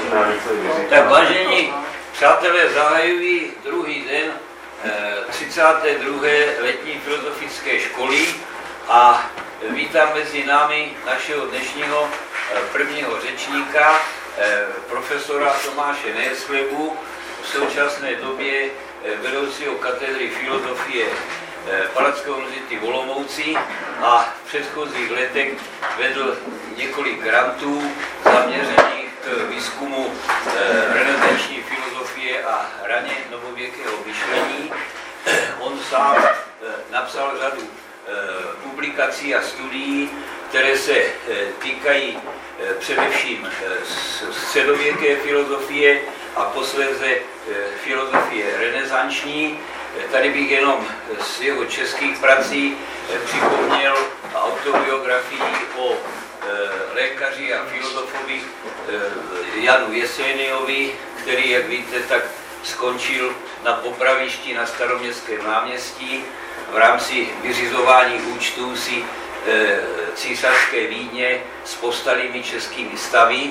Tak vážení přátelé, zahajují druhý den 32. letní filozofické školy a vítám mezi námi našeho dnešního prvního řečníka, profesora Tomáše Nejeslevu, v současné době vedoucího katedry filozofie Palackého univerzity v Olomouci a v předchozích letech vedl několik grantů zaměřených k výzkumu renesanční filozofie a raně novověkého myšlení. On sám napsal řadu publikací a studií, které se týkají především středověké filozofie a posléze filozofie renesanční. Tady bych jenom z jeho českých prací připomněl autobiografii o lékaři a filozofovi Janu Jeseniovi, který, jak víte, tak skončil na popravišti na Staroměstském náměstí v rámci vyřizování účtů si císařské Vídně s povstalými českými stavy.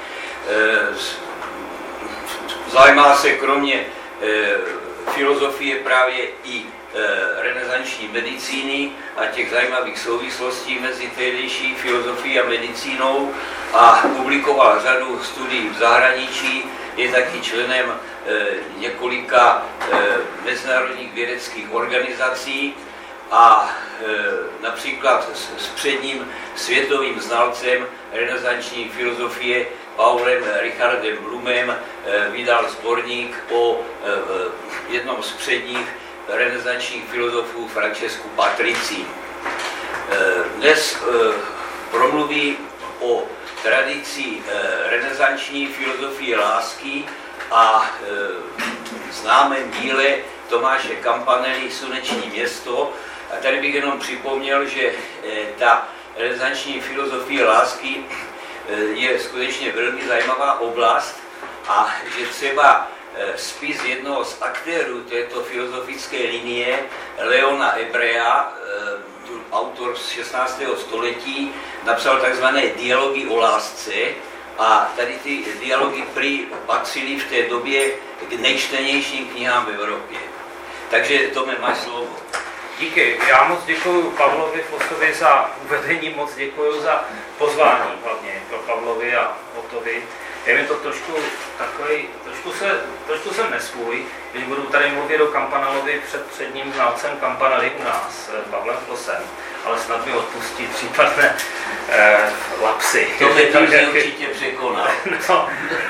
Zajímá se kromě filozofie právě i renesanční medicíny a těch zajímavých souvislostí mezi tehdejší filozofií a medicínou a publikoval řadu studií v zahraničí, je taky členem několika mezinárodních vědeckých organizací a například s předním světovým znalcem renesanční filozofie Paulem Richardem Blumem vydal sborník o jednom z předních renesančních filozofů Francesku Patrici. Dnes promluví o tradici renesanční filozofie lásky a známém díle Tomáše Campanelli Sluneční město. A tady bych jenom připomněl, že ta renesanční filozofie lásky je skutečně velmi zajímavá oblast a že třeba spis jednoho z aktérů této filozofické linie, Leona Hebrea, autor z 16. století, napsal takzvané dialogy o lásce a tady ty dialogy prý patřily v té době k nejčtenějším knihám v Evropě. Takže Tome, máš slovo. Díky. Já moc děkuji Pavlovi Fosovi za uvedení, moc děkuji za pozvání hlavně pro Pavlovi a Otovi. Je mi to trošku takový, trošku jsem nesvůj, když budu tady mluvit o Campanelovi před předním znalcem Campanelli u nás, Pavlem Fosem, ale snad mi odpustí případné lapsy. To mě určitě překoná. No,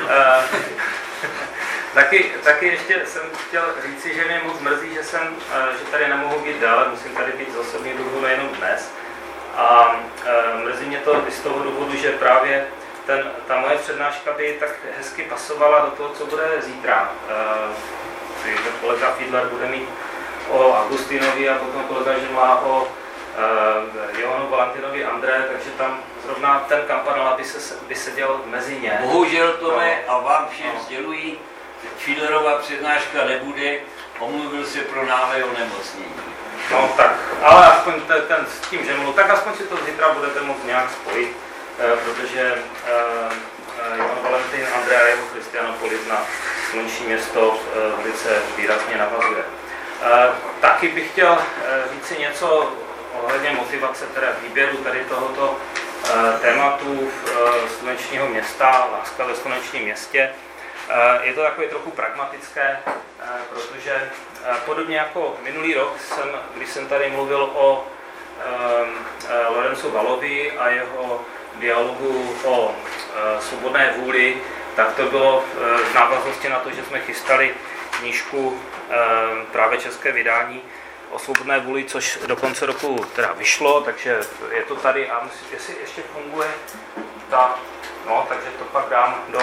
Taky ještě jsem chtěl říci, že mě moc mrzí, že tady nemohu být dále, musím tady být z osobního důvodu jenom dnes. A mrzí mě to i z toho důvodu, že právě ta moje přednáška by tak hezky pasovala do toho, co bude zítra. Kolega Fiedler bude mít o Augustinovi a potom kolega Žemla o Johanu Valentinovi André, takže tam zrovna ten Campanella by seděl mezi ně. Bohužel, Tome, a vám všem sdělují, Fiedlerova přednáška nebude, omluvil se pro náhlé onemocnění. No tak, ale aspoň ten s tím Žemlou, tak aspoň si to zítra budete moct nějak spojit, protože Johan Valentin Andrea a jeho Christianopolis na Sluneční město velice výrazně navazuje. Taky bych chtěl říci něco ohledně motivace teda výběru tady tohoto tématu Slunečního města, láska ve Slunečním městě. Je to takové trochu pragmatické, protože podobně jako minulý rok, když jsem tady mluvil o Lorenzo Valovi a jeho dialogu o svobodné vůli, tak to bylo v návaznosti na to, že jsme chystali knížku, právě české vydání o svobodné vůli, což do konce roku teda vyšlo, takže je to tady a jestli ještě funguje takže to pak dám do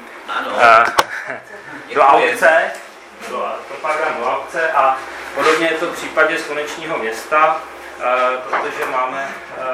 aukce. To pak dám do aukce a podobně je to v případě Slunečního města, protože máme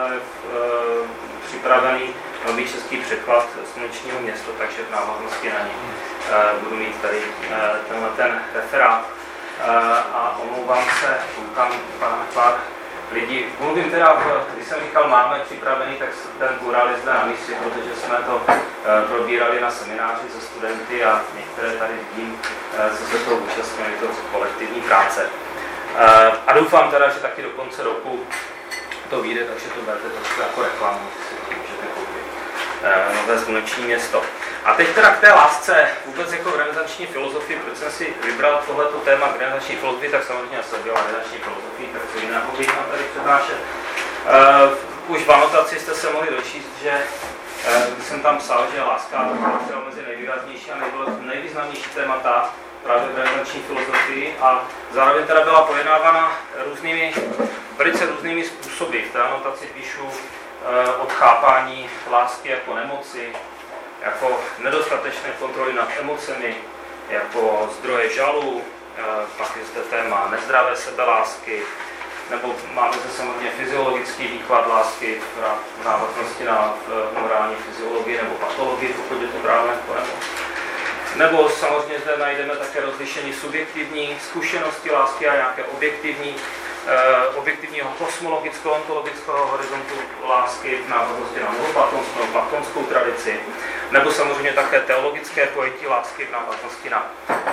připravený nový český překlad Slunečního města, takže v návaznosti na něj budu mít tady tenhle ten referát. A omlouvám se, koukám pana pár lidi. Mluvím teda, když jsem říkal, máme připravený, tak ten plural je zde na místě, protože jsme to probírali na semináři se studenty a některé tady vidím, co se toho účastnili, to kolektivní práce. A doufám teda, že taky do konce roku to vyjde, takže to berete trošku jako reklamu, si to můžete koupit. Nové sluneční město. A teď teda k té lásce, vůbec jako v renesanční filozofii, proč jsem si vybral tohleto téma k renesanční filozofii, tak samozřejmě já jsem dělal renesanční filozofii, tak co jiného bych mám tady přednášet. Už v anotaci jste se mohli dočíst, že když jsem tam psal, že láska patřila mezi nejvýraznější a nejvýznamnější témata právě v renesanční filozofii a zároveň teda byla pojednávána velice různými způsoby. V té anotaci píšu od chápání lásky jako nemoci, jako nedostatečné kontroly nad emocemi, jako zdroje žalu, pak je zde téma nezdravé sebelásky, nebo máme zde samozřejmě fyziologický výklad lásky v návaznosti na morální fyziologii nebo patologii, pokud je to právě nebo samozřejmě zde najdeme také rozlišení subjektivní zkušenosti lásky a nějaké objektivního kosmologického, ontologického horizontu lásky v návaznosti na novoplatonskou, platonskou tradici, nebo samozřejmě také teologické pojetí lásky v návaznosti na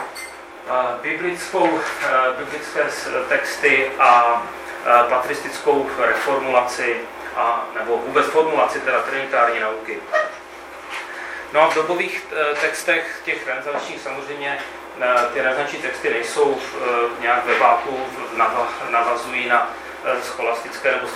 biblické texty a patristickou reformulaci, nebo vůbec formulaci teda trinitární nauky. No a v dobových textech těch renesančních samozřejmě ty renesanční texty nejsou nějak ve váku, navazují na scholastické nebo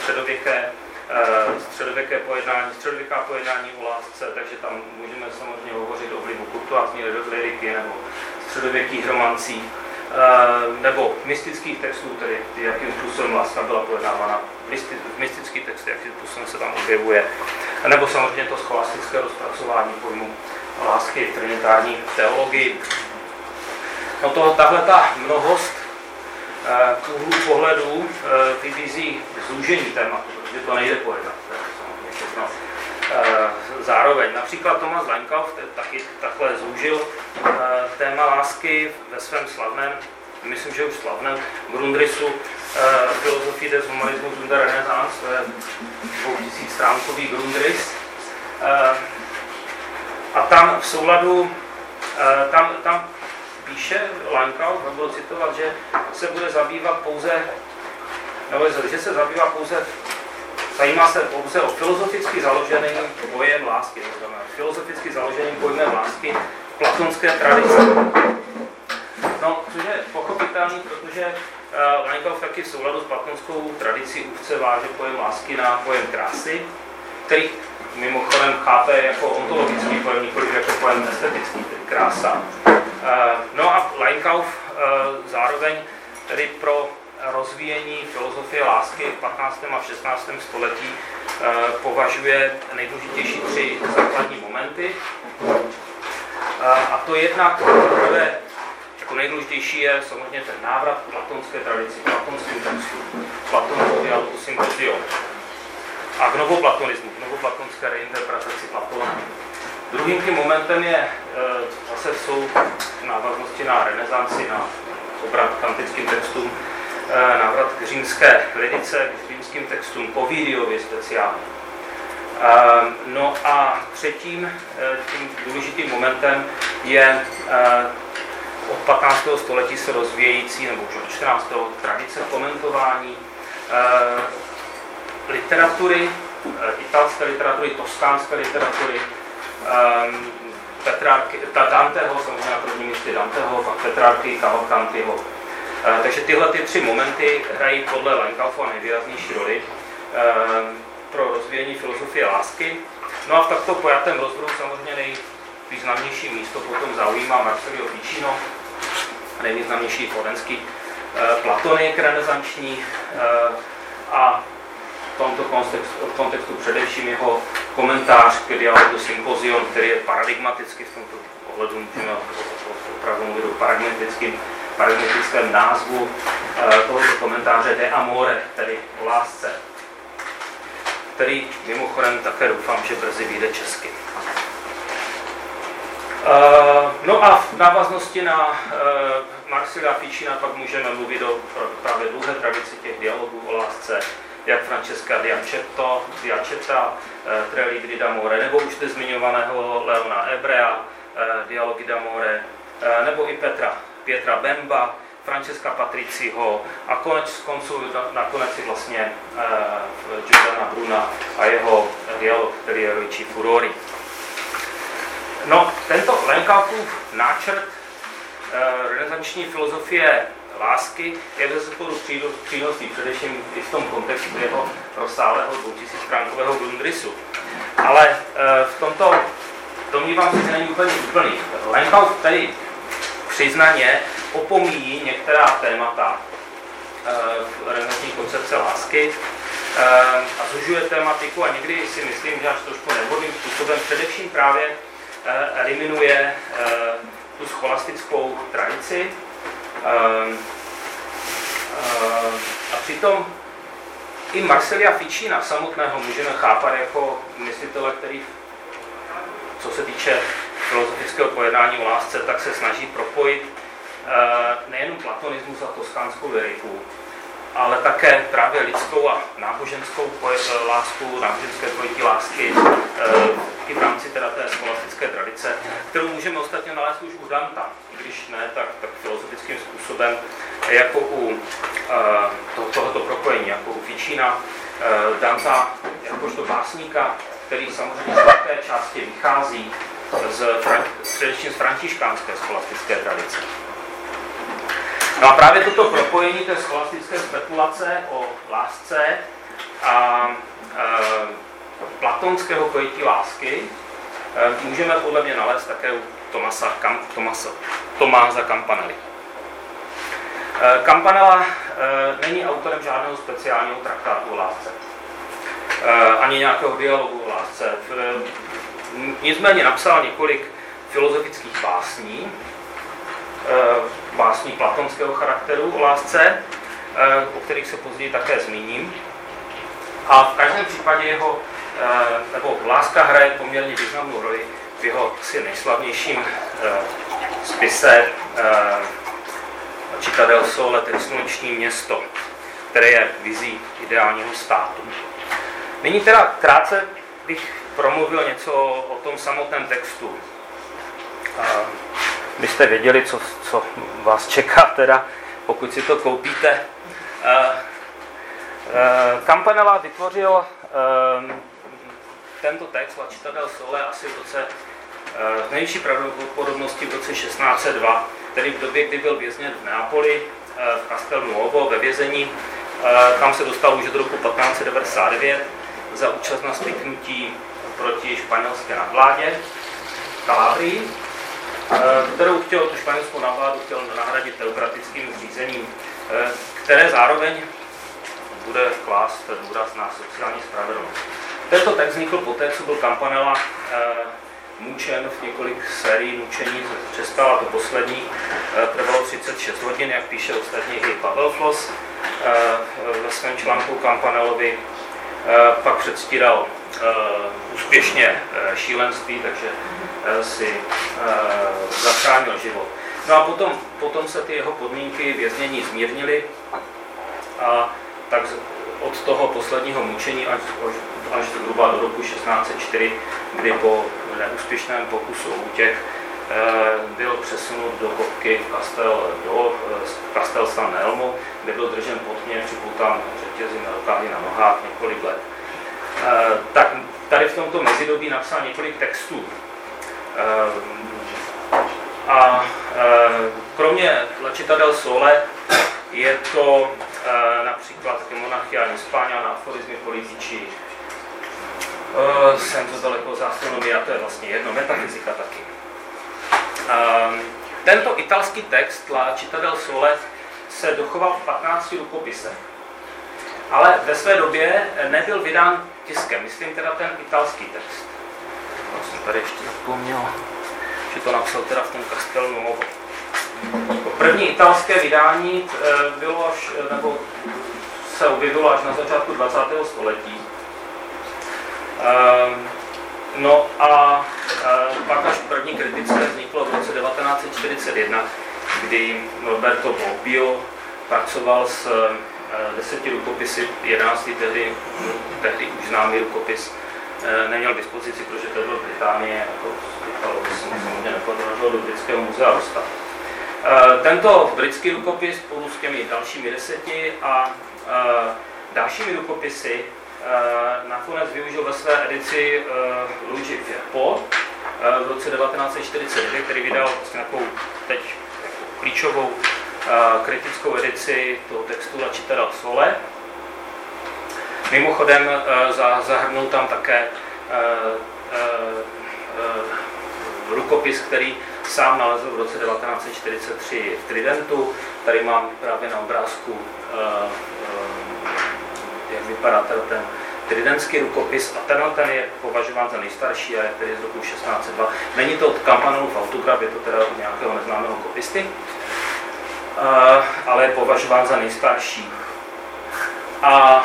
středověká pojednání o lásce, takže tam můžeme samozřejmě hovořit o vlivu kurtoázní lyriky nebo středověkých romancí, nebo mystických textů, tedy jakým způsobem láska byla pojednávána v mystických textech, jakým způsobem se tam objevuje, nebo samozřejmě to scholastické rozpracování pojmu lásky v trinitární teologii. No tahle ta mnohost úhlů pohledů vybízí zúžení tématu, protože to nejde pojednat. Zároveň například Thomas Leinkauf taky takhle zúžil téma lásky ve svém slavném, myslím, že už slavném Grundrisu Philosophie des Humanismus und der Renaissance, to je 2000stránkový Grundris. A tam v souladu, tam píše Leinkauf, budu citovat, že se bude zabývat pouze, nebo že se zabývá pouze, zajímá se pouze o filozoficky založeným pojem lásky, to znamená filozoficky založeným pojmem lásky v platonské tradici. No, což je pochopitelný, protože Leinkauf taky v souladu s platonskou tradicí úzce váže pojem lásky na pojem krásy, který mimochodem chápe jako ontologický pojem, nikoliv jako pojem estetický, tedy krása. No a Leinkauf zároveň tedy pro rozvíjení filozofie lásky v 15. a 16. století považuje nejdůležitější 3 základní momenty. A to jednak jako nejdůležitější je samozřejmě ten návrat k platonské tradici, platonským textům, Platonovu dialogu Symposion a k novoplatonismu, k novoplatonské reinterpretaci Platona. Druhým tím momentem je zase jsou návaznosti na renesanci, na obrat k antickým textům, návrat k římské lyrice, k římským textům, Ovidiově speciálně. No a třetím tím důležitým momentem je od 15. století se rozvíjející, nebo už od 14. tradice komentování literatury, italské literatury, toskánské literatury, Danteho, samozřejmě na prvním místě Danteho, pak Petrarchy, Cavalcantiho. Takže tyhle 3 momenty hrají podle Leinkaufa nejvýraznější roli pro rozvíjení filozofie lásky. No a v takto pojatém rozboru samozřejmě nejvýznamnější místo potom zaujímá Marsilio Ficino, nejvýznamnější florenský platonik renesanční a v tomto kontextu především jeho komentář k dialogu Symposion, který je paradigmaticky v tomto ohledu, můžeme opravdu mluvit o paradigmatickém názvu tohoto komentáře De Amore, tedy o lásce, který mimochodem také doufám, že brzy vyjde česky. No a v návaznosti na Marsilia Ficina pak můžeme mluvit o právě dlouhé tradici těch dialogů o lásce, jak Francesca Diacetta, Tre libri d'amore, nebo už zde zmiňovaného Leona Ebrea, Dialogy d'amore, nebo i Pietra Bemba, Francesca Patriciho a konec konců nakonec i vlastně Giordana Bruna a jeho dialog, který je Rojčí furori. No, tento Lenkápův náčrt renesanční filozofie lásky je bezesporu přínosný, především i v tom kontextu jeho rozsáhlého 2000stránkového Grundrisu. Ale v tomto domnívám se, že není úplně úplný. Lenkápův tady přiznaně opomíjí některá témata renesanční koncepce lásky a zužuje tématiku a někdy si myslím, že až trošku nevhodným způsobem především právě eliminuje tu scholastickou tradici a přitom i Marsilia Ficina samotného můžeme chápat jako myslitele, který, co se týče filozofického pojednání o lásce, tak se snaží propojit nejenom platonismus a toskánskou lyriku, ale také právě lidskou a náboženskou lásku, náboženské pojetí lásky i v rámci teda té scholastické tradice, kterou můžeme ostatně nalézt už u Danta, když ne, tak filozofickým způsobem, jako u tohoto propojení, jako u Ficina, Danta jakožto básníka, který samozřejmě z velké části vychází především z františkánské scholastické tradice. No a právě toto propojení té scholastické spekulace o lásce a platonského pojetí lásky můžeme podle mě nalézt také u Tomáza Campanelli. Campanella není autorem žádného speciálního traktátu o lásce, ani nějakého dialogu o lásce. Nicméně napsal několik filozofických básní platonského charakteru o lásce, o kterých se později také zmíním. A v každém případě láska hraje poměrně významnou roli v jeho asi nejslavnějším spise Città del Sole, tedy Sluneční město, které je vizí ideálního státu. Nyní teda krátce bych promluvil něco o tom samotném textu. Byste věděli, co vás čeká, teda, pokud si to koupíte. Campanella vytvořil tento text La Città del Sole asi v roce v nejvyšší pravděpodobnosti v roce 1602, tedy v době, kdy byl vězněn v Neapoli, v Castel Nuovo, ve vězení. Tam se dostal už do roku 1599 za účast na spiknutí proti španělské nadvládě Kalabrii, kterou chtěl tu španělskou nadvládu nahradit teokratickým zřízením, které zároveň bude klást důraz na sociální spravedlnost. Tento text vznikl poté, co byl Campanella mučen v několik sérií mučení, přestala to poslední, trvalo 36 hodin, jak píše ostatně i Pavel Flos ve svém článku Campanellovi, pak předstíral úspěšně šílenství, takže si zachránil život. No a potom se ty jeho podmínky věznění zmírnily a tak od toho posledního mučení až zhruba do roku 1604, kdy po neúspěšném pokusu o útěk byl přesunut do kopky Castel San Elmo, kde byl držen potně, připoután řetězy na rukách i na nohách několik let. Tak tady v tomto mezidobí napsal několik textů. Kromě La Città del Sole je to například Monarchia in Hispania na aforismy politici, jsem to daleko z astronomie, a to je vlastně jedno, metafyzika taky. Tento italský text La Città del Sole se dochoval v 15 rukopisech, ale ve své době nebyl vydán tiskem, myslím teda ten italský text. Já jsem tady ještě zapomněl, že to napsal teda v tom Castel Nuovo. První italské vydání bylo se objevilo až na začátku 20. století. No a pak až první kritické vzniklo v roce 1941, kdy Norberto Bobbio pracoval s 10 rukopisy, 11. tehdy už známý rukopis neměl k dispozici, protože to byl Británie, jako by se samozřejmě nepodařilo do britského muzea dostat. Tento britský rukopis spolu s těmi dalšími 10 a dalšími rukopisy nakonec využil ve své edici Luigi Firpo v roce 1949, který vydal vlastně takovou teď klíčovou kritickou edici toho textu La Città del Sole. Mimochodem zahrnul tam také rukopis, který sám nalezl v roce 1943 v Tridentu. Tady mám právě na obrázku, jak vypadá ten tridentský rukopis, a ten je považován za nejstarší a je tedy z roku 1602. Není to od Campanellův autograf, je to teda od nějakého neznámého kopisty, ale je považován za nejstarší. A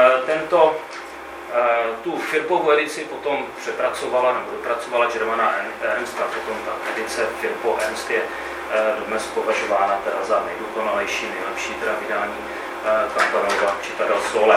tu Firpovu edici potom přepracovala nebo dopracovala Germana Ernst, a potom ta edice Firpo Ernst je dodnes považována teda za nejdokonalejší, nejlepší teda vydání Campanellova Città del Sole.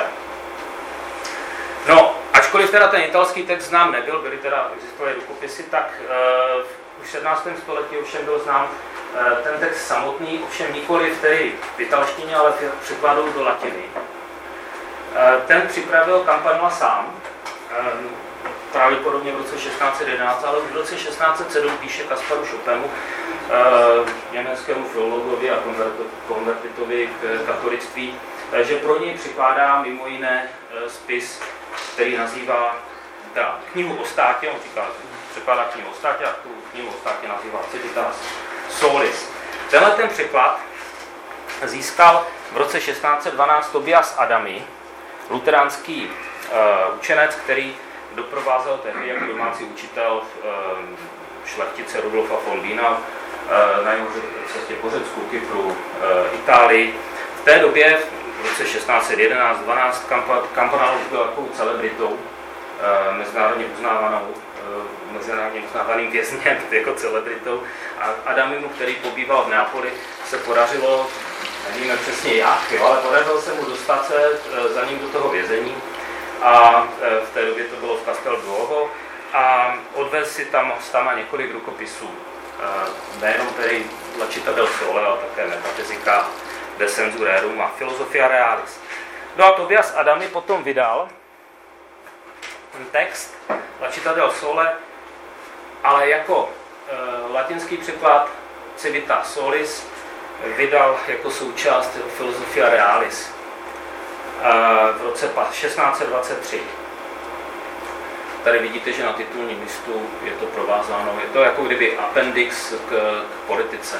No, ačkoliv teda ten italský text znám nebyl, existovaly rukopisy, tak už v 17. století ovšem byl znám ten text samotný, ovšem nikoliv tedy v italštině, ale v překladu do latiny. Ten připravil Campanella sám, pravděpodobně v roce 1611, ale už v roce 1607 píše Kasparu Chopému, německému filologovi a konvertitovi k katolictví, že pro něj přikládá mimo jiné spis, který nazývá knihu o státě, on říká, překládá knihu o státě a tu knihu o státě nazývá Civitas Solis. Tenhle ten překlad získal v roce 1612 Tobias Adami, luteránský učenec, který doprovázel tehdy jako domácí učitel šlechtice Rudolfa Foldína na jeho cestě po Řecku, Kypru, Itálii. V té době, v roce 1611-12, Campanella byl takovou celebritou, mezinárodně uznávaným vězněm, jako celebritou. A Adamimu, který pobýval v Neapoli, se podařilo, nevíme přesně jak, ale podařilo se mu dostat se za ním do toho vězení. A v té době to bylo v Castel Duomo a odvez si tam několik rukopisů. Nejenom tedy La Città del Sole, ale také Metafysica de sensu rerum a Philosophia Realis. No a Tobias Adami potom vydal ten text La Città del Sole, ale jako latinský překlad Civitas Solis vydal jako součást Philosophia Realis v roce 1623. Tady vidíte, že na titulním listu je to provázáno, je to jako kdyby appendix k politice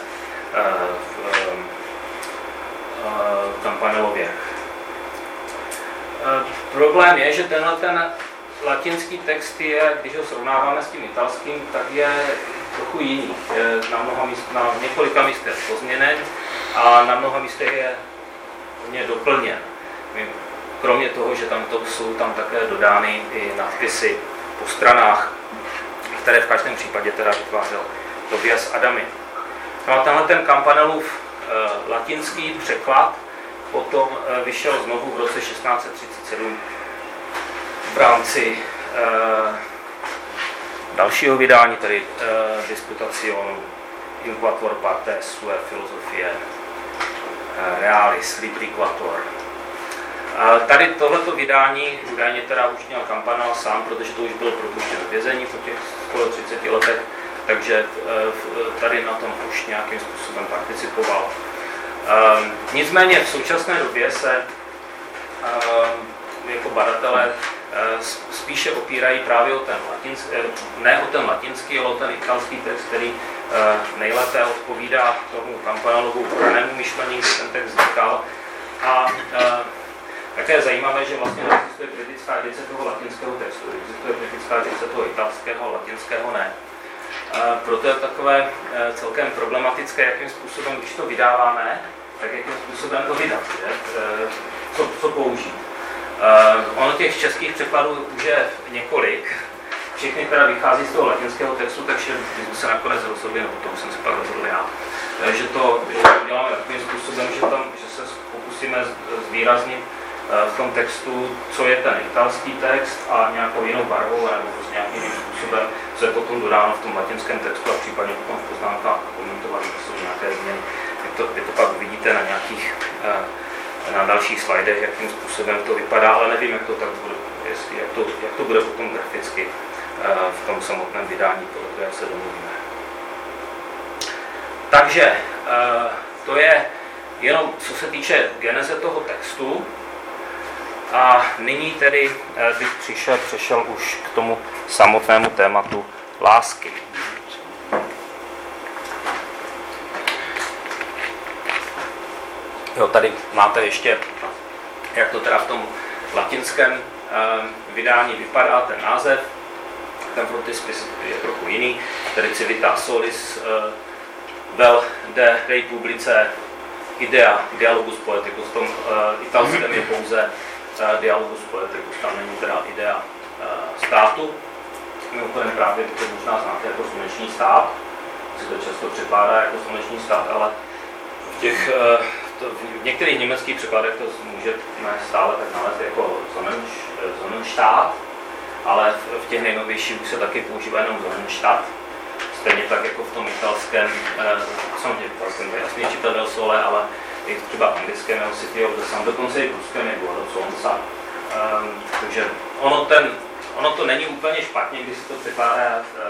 v Campanellově. Problém je, že ten latinský text je, když ho srovnáváme s tím italským, tak je trochu jiný. Je na několika místech pozměněn a na mnoha místech je doplněn. Kromě toho, že jsou tam také dodány i nadpisy po stranách, které v každém případě teda vytvářel Tobias Adami. No a tenhle ten Campanellův latinský překlad potom vyšel znovu v roce 1637 v rámci dalšího vydání, tedy Disputationum in quattuor partes sue Philosophiae Realis Libri Quattuor. Tady tohleto vydání údajně teda už měl Campanella sám, protože to už bylo propuštěno z vězení po těch skoro 30 letech, takže tady na tom už nějakým způsobem participoval. Nicméně v současné době se jako badatelé spíše opírají právě o ten ne o ten latinský, ale o ten italský text, který nejlépe odpovídá tomu Campanellovu ranému myšlení, kdy ten text vznikal. A také je zajímavé, že vlastně existuje kritická edice toho latinského textu, existuje kritická edice toho italského, ale latinského ne. Proto je takové celkem problematické, jakým způsobem, když to vydáváme, tak jakým způsobem to vydat, co použít. Ono těch českých překladů už je několik, všechny teda vychází z toho latinského textu, takže jsme se nakonec rozhodli, no tomu jsem se pak rozhodl já, že to uděláme takovým způsobem, že se pokusíme zkusíme zvýraznit v tom textu, co je ten italský text a nějakou jinou barvou nebo prostě nějakým jiným způsobem, co je potom dodáno v tom latinském textu a případně potom v poznámkách komentovat, že jsou nějaké změny. Vy to pak uvidíte na nějakých na dalších slajdech, jakým způsobem to vypadá, ale nevím, jak to tak bude, jak to bude potom graficky v tom samotném vydání, podle toho, jak se domluvíme. Takže to je jenom co se týče geneze toho textu. A nyní tedy bych přešel už k tomu samotnému tématu lásky. Jo, tady máte ještě, jak to teda v tom latinském vydání vypadá, ten název. Ten frontispis je trochu jiný, tedy Civitas Solis vel de Republice idea dialogus poeticus. V tom italském je pouze dialogus poeticus, tam není teda idea státu. Mimochodem právě to možná znáte jako sluneční stát, se to často překládá jako sluneční stát, ale v některých německých překladech to můžeme stále tak nalézt jako Sonnenstaat, ale v těch nejnovějších už se taky používá jenom Sonnenstadt. Stejně tak jako v tom italském, samozřejmě italském to je jasný Città del Sole, ale i třeba v anglickém nebo City of the Sun, dokonce i v ruském je Guardo Solnca. Takže ono to není úplně špatně, když se to překládá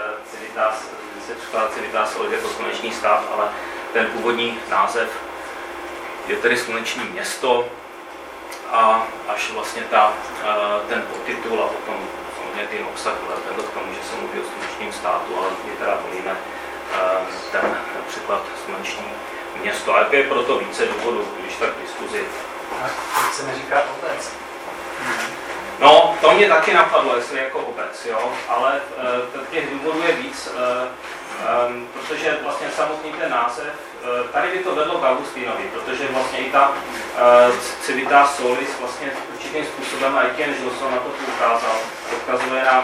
Civitas Solis jako sluneční stát, ale ten původní název je tedy sluneční město a až vlastně ten podtitul a potom samozřejmě ten obsah vedl k tomu, že se mluví o slunečním státu, ale my teda volíme ten překlad sluneční město. A je proto více důvodů, když tak v diskuzi. A proč se neříká obec? No, to mě taky napadlo, jestli jako obec, jo, ale těch důvodů je víc, protože vlastně samotný ten název, tady by to vedlo k Augustinovi, protože vlastně i ta Civitas Solis vlastně určitým způsobem, a i Ken Gilson na to ukázal, odkazuje na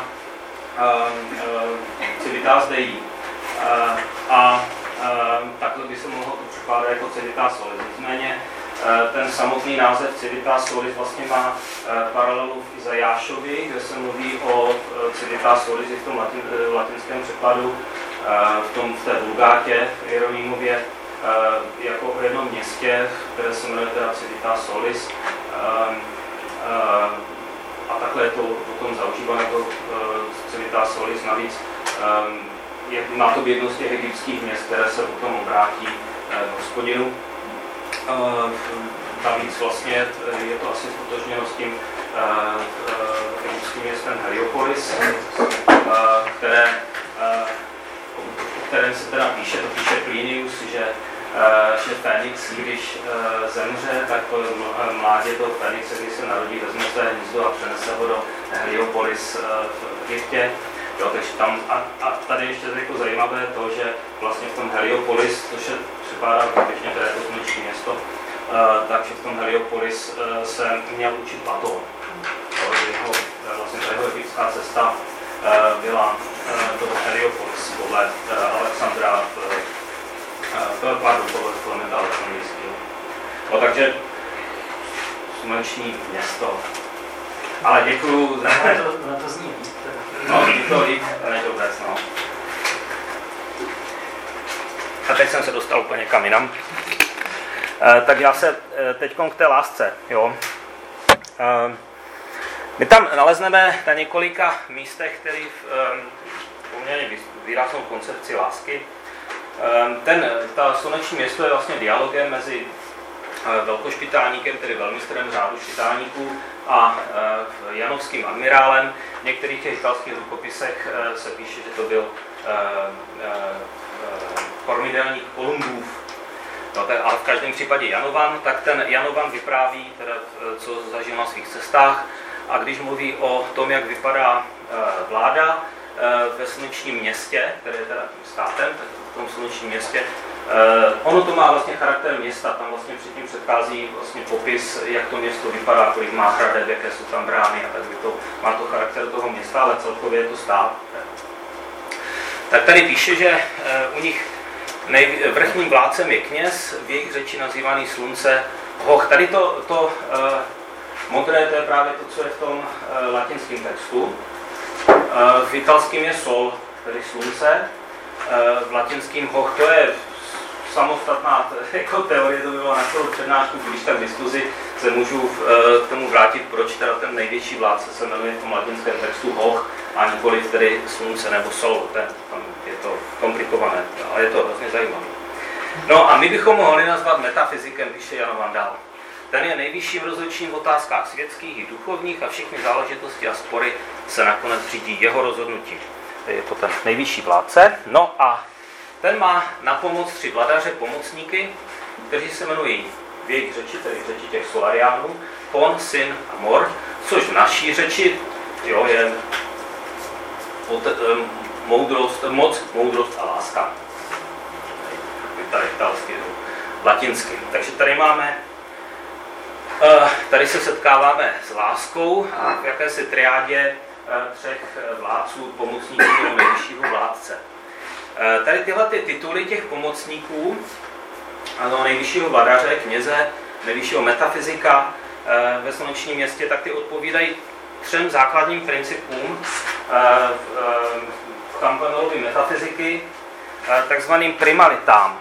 Civitas Dei. A takhle by se mohlo to překládat jako Civitas Solis. Nicméně ten samotný název Civitas Solis vlastně má paralelu v Izajášovi, kde se mluví o Civitas Solis v tom latinském překladu, v té vulgátě Jeronýmově, jako o jednom městě, které se jmenuje teda Civitas Solis. A takhle je to potom zaužívané jako Civitas Solis. Navíc má to být jedno z těch egyptských měst, které se potom obrátí k Hospodinu. Navíc vlastně je to asi stotožněno s tím egyptským městem Heliopolis, o kterém se teda píše Plinius, že Fénix, když zemře, tak mládě toho Fénixe, když se narodí, vezme své hnízdo a přenese ho do Heliopolis v Egyptě. Jo, takže tam, a tady ještě jako zajímavé to, že vlastně v tom Heliopolis, což se připadá skutečně to jako sluneční město, takže v tom Heliopolis se měl učit Platón. Vlastně jeho egyptská cesta byla do Heliopolis podle Alexandra, podle Klementa Alexandrijského. No, takže sluneční město. Ale děkuju. Na to zní víc. No, to líp, než vůbec, no. A teď jsem se dostal úplně někam jinam. Tak já se teď k té lásce, jo. My tam nalezneme na několika místech, který poměrně výraznou koncepci lásky. Ta sluneční město je vlastně dialogem mezi velkošpitálníkem, tedy velmistrem řádu špitálníků, a janovským admirálem. V některých těch italských rukopisech se píše, že to byl kormidelník Kolumbův. No, ale v každém případě Janovan, tak ten Janovan vypráví, teda, co zažil na svých cestách, a když mluví o tom, jak vypadá vláda ve slunečním městě, které je teda tím státem, tak v tom slunečním městě, ono to má vlastně charakter města, tam vlastně předtím předchází vlastně popis, jak to město vypadá, kolik má hradeb, jaké jsou tam brány, a tak má to charakter toho města, ale celkově je to stát. Tak tady píše, že u nich vrchním vládcem je kněz, v jejich řeči nazývaný slunce hoch. Tady to modré, to je právě to, co je v tom latinském textu. V italském je sol, tedy slunce. V latinském hoch, to je samostatná jako teorie, to by bylo na celou přednášku, když tak diskuzi se můžu k tomu vrátit, proč teda ten největší vládce se jmenuje v tom latinském textu hoch a nikoliv tedy slunce nebo sol. Je to komplikované, ale je to hrozně zajímavé. No a my bychom mohli nazvat metafyzikem, píše Jan Vandal. Ten je nejvyšším rozhodčím v otázkách světských i duchovních a všechny záležitosti a spory se nakonec řídí jeho rozhodnutím. Je to ten nejvyšší vládce. No a ten má na pomoc 3 vladaře, pomocníky, kteří se jmenují v jejich řeči, tedy v řeči těch solariánů, Pon, Syn a Mor, což v naší řeči je moc, moudrost a láska. Tady italsky, latinsky. Takže tady máme, tady se setkáváme s láskou a v jakési triádě 3 vládců, pomocníků toho nejvyššího vládce. Tady tyhle tituly těch pomocníků, nejvyššího vladaře, kněze, nejvyššího metafyzika ve Slunečním městě, tak ty odpovídají 3 základním principům Campanelovy metafyziky, takzvaným primalitám.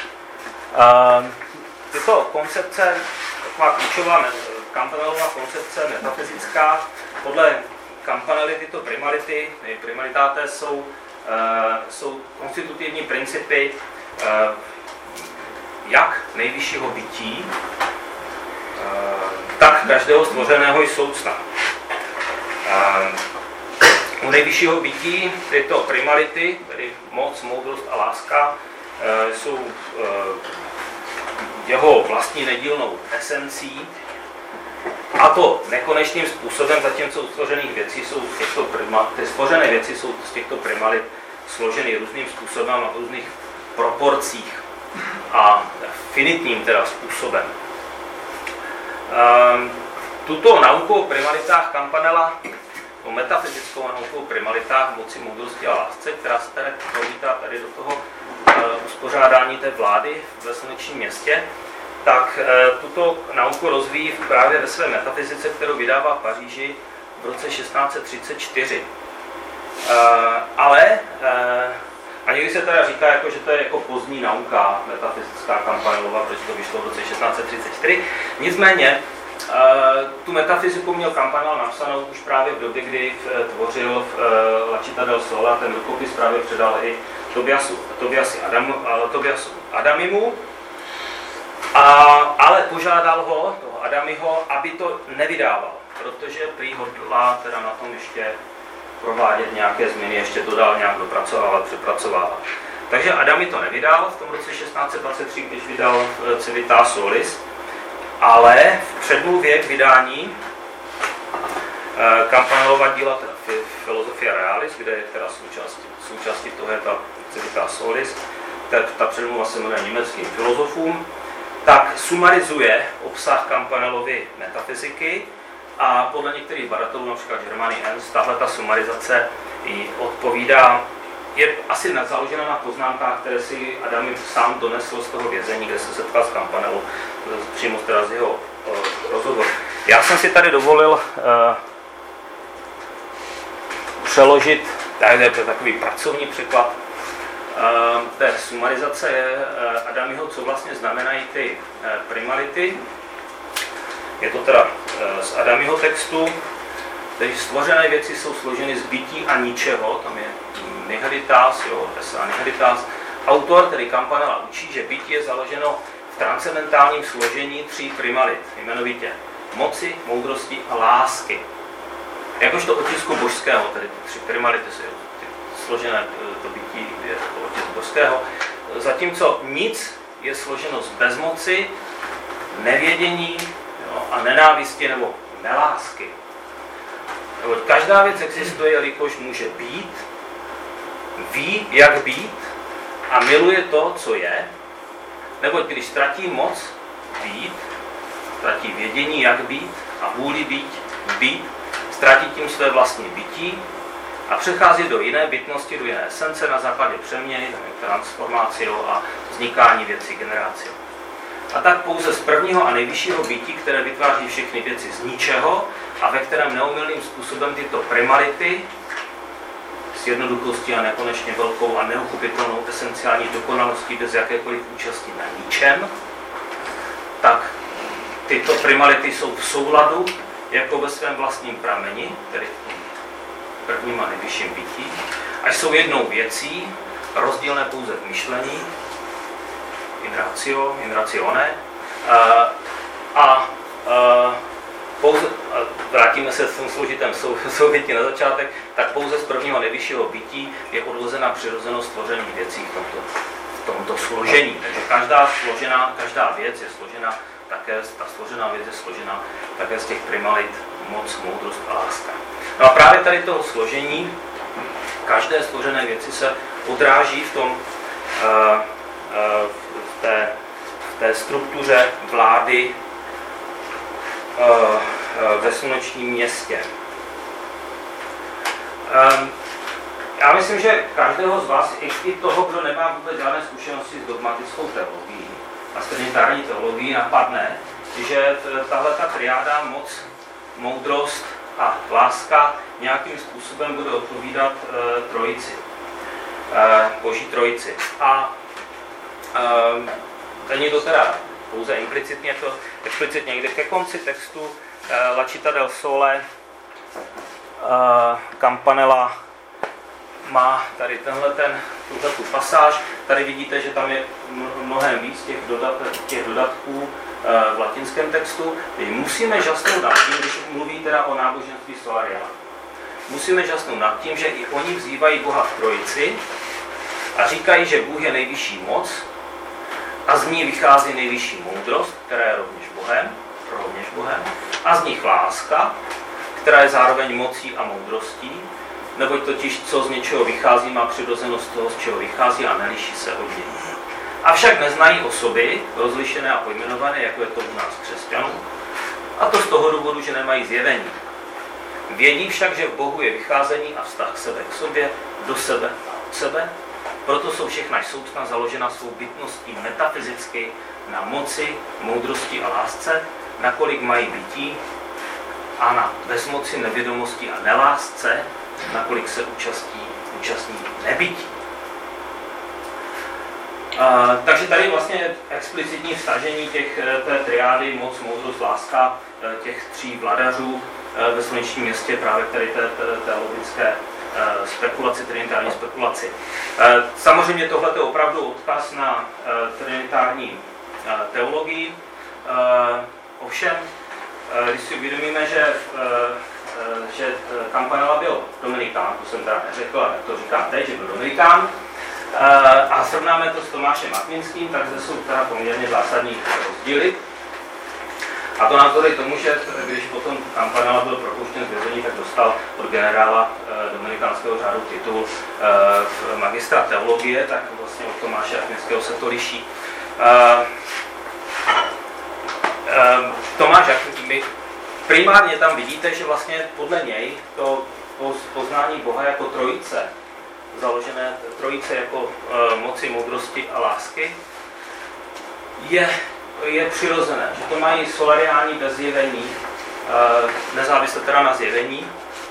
Tyto koncepce, taková klíčová Campanelová koncepce metafyzická, podle Campanely tyto primalitáté jsou konstitutivní principy jak nejvyššího bytí, tak každého stvořeného i soucna. U nejvyššího bytí tyto primality, tedy moc, moudrost a láska, jsou jeho vlastní nedílnou esencí, a to nekonečným způsobem, zatímco u stvořených věcí jsou ty stvořené věci jsou z těchto primalit složeny různým způsobem a v různých proporcích a finitním teda způsobem. Tuto nauku o primalitách Campanella, o metafyzickou nauku o primalitách, moci, moudrosti a lásce, která se tady promítá tady do toho uspořádání té vlády ve Slunečním městě, tak tuto nauku rozvíjí právě ve své metafyzice, kterou vydává v Paříži v roce 1634. A někdy se teda říká, že to je jako pozdní nauka metafyzická Campanellova, protože to vyšlo v roce 1634. Nicméně tu metafyziku měl Campanella napsanou už právě v době, kdy tvořil La Città del Sole a ten rukopis právě předal i Tobiasu Adamimu. Ale požádal ho, toho Adamiho, aby to nevydával, protože prý hodlá teda na tom ještě provádět nějaké změny, ještě to dál nějak dopracovávat, přepracovávat. Takže Adami to nevydal v tom roce 1623, když vydal Civitas Solis, ale v předmluvě k vydání Campanellova díla, teda Philosophia Realis, kde je teda součástí toho je ta Civitas Solis, ta předmluva se jmenuje německým filozofům, tak sumarizuje obsah Campanellovy metafyziky a podle některých badatelů, například Germany Enns, tahle ta sumarizace odpovídá, je asi založena na poznámkách, které si Adami sám donesl z toho vězení, kde se setkal s Campanellou, přímo teda z jeho rozhovoru. Já jsem si tady dovolil přeložit, je to takový pracovní překlad té sumarizace Adamiho, co vlastně znamenají ty primality. Je to teda z Adamiho textu, takže stvořené věci jsou složeny z bytí a ničeho, tam je nihilitas, essa nihilitas. Autor, tedy Campanella, učí, že bytí je založeno v transcendentálním složení 3 primalit, jmenovitě moci, moudrosti a lásky. Jakožto otisku božského, tedy ty 3 primality jsou složené, to bytí je otisk božského, zatímco nic je složeno z bezmoci, nevědění a nenávisti nebo nelásky. Každá věc existuje, jelikož může být, ví, jak být a miluje to, co je, neboť když ztratí moc být, ztratí vědění, jak být a vůli být, ztratí tím své vlastní bytí a přechází do jiné bytnosti, do jiné esence na základě přeměny, transformace a vznikání věcí, generací. a tak pouze z prvního a nejvyššího bytí, které vytváří všechny věci z ničeho a ve kterém neomylným způsobem tyto primality s jednoduchostí a nekonečně velkou a neuchopitelnou esenciální dokonalostí bez jakékoliv účasti na ničem, tak tyto primality jsou v souladu jako ve svém vlastním prameni, tedy v prvním a nejvyšším bytí, a jsou jednou věcí, rozdílné pouze v myšlení, in ratione, pouze, vrátíme se v tom složitém souvětí na začátek, tak pouze z prvního nejvyššího bytí je odvozena přirozenost stvoření věcí v tomto složení. Takže každá věc je složena také, ta složená věc je složena také z těch primalit moc, moudrost a láska. No a právě tady toho složení každé složené věci se odráží v té struktuře vlády ve slunečním městě. Já myslím, že každého z vás, i toho, kdo nemá vůbec žádné zkušenosti s dogmatickou teologií a s trinitární teologií, napadne, že tahle ta triáda moc, moudrost a láska nějakým způsobem bude odpovídat trojici, Boží trojici. A není to teda pouze implicitně, to explicitně někde ke konci textu La Città del Sole Campanella má tady tuhletu pasáž. Tady vidíte, že tam je mnohem víc těch dodatků v latinském textu. Musíme žasnout nad tím, když mluví teda o náboženství solariánu. Musíme žasnout nad tím, že i oni vzývají Boha v trojici a říkají, že Bůh je nejvyšší moc a z ní vychází nejvyšší moudrost, která je rovněž Bohem, a z nich láska, která je zároveň mocí a moudrostí, neboť totiž co z něčeho vychází, má přirozenost toho, z čeho vychází a neliší se od něj. Avšak neznají osoby rozlišené a pojmenované, jako je to u nás křesťanů, a to z toho důvodu, že nemají zjevení. Vědí však, že v Bohu je vycházení a vztah sebe k sobě, do sebe a od sebe, proto jsou všechna soucna založena svou bytností metafyzicky na moci, moudrosti a lásce, nakolik mají bytí, a na bezmoci, nevědomosti a nelásce, nakolik se účastní nebytí. Takže tady vlastně explicitní vztažení té triády moc, moudrost, láska, těch tří vladařů ve slunečním městě, právě tady té logické spekulaci, trinitární spekulaci. Samozřejmě tohle je opravdu odkaz na trinitární teologii. Ovšem, když si uvědomíme, že Campanella byl dominikán, to jsem teda neřekl, ale to říkám teď, že byl dominikán, a srovnáme to s Tomášem Akvinským, tak zde jsou teda poměrně zásadní rozdíly. A to navzdory tomu, že když potom Campanella byl propuštěn z vězení, tak dostal od generála dominikánského řádu titul magistra teologie, tak vlastně od Tomáše Akvinského se to liší. Tomáš Akvinský, primárně tam vidíte, že vlastně podle něj to poznání Boha jako trojice, založené trojice jako moci, moudrosti a lásky, je přirozené, že to mají solariáni bez zjevení, nezávisle teda na zjevení.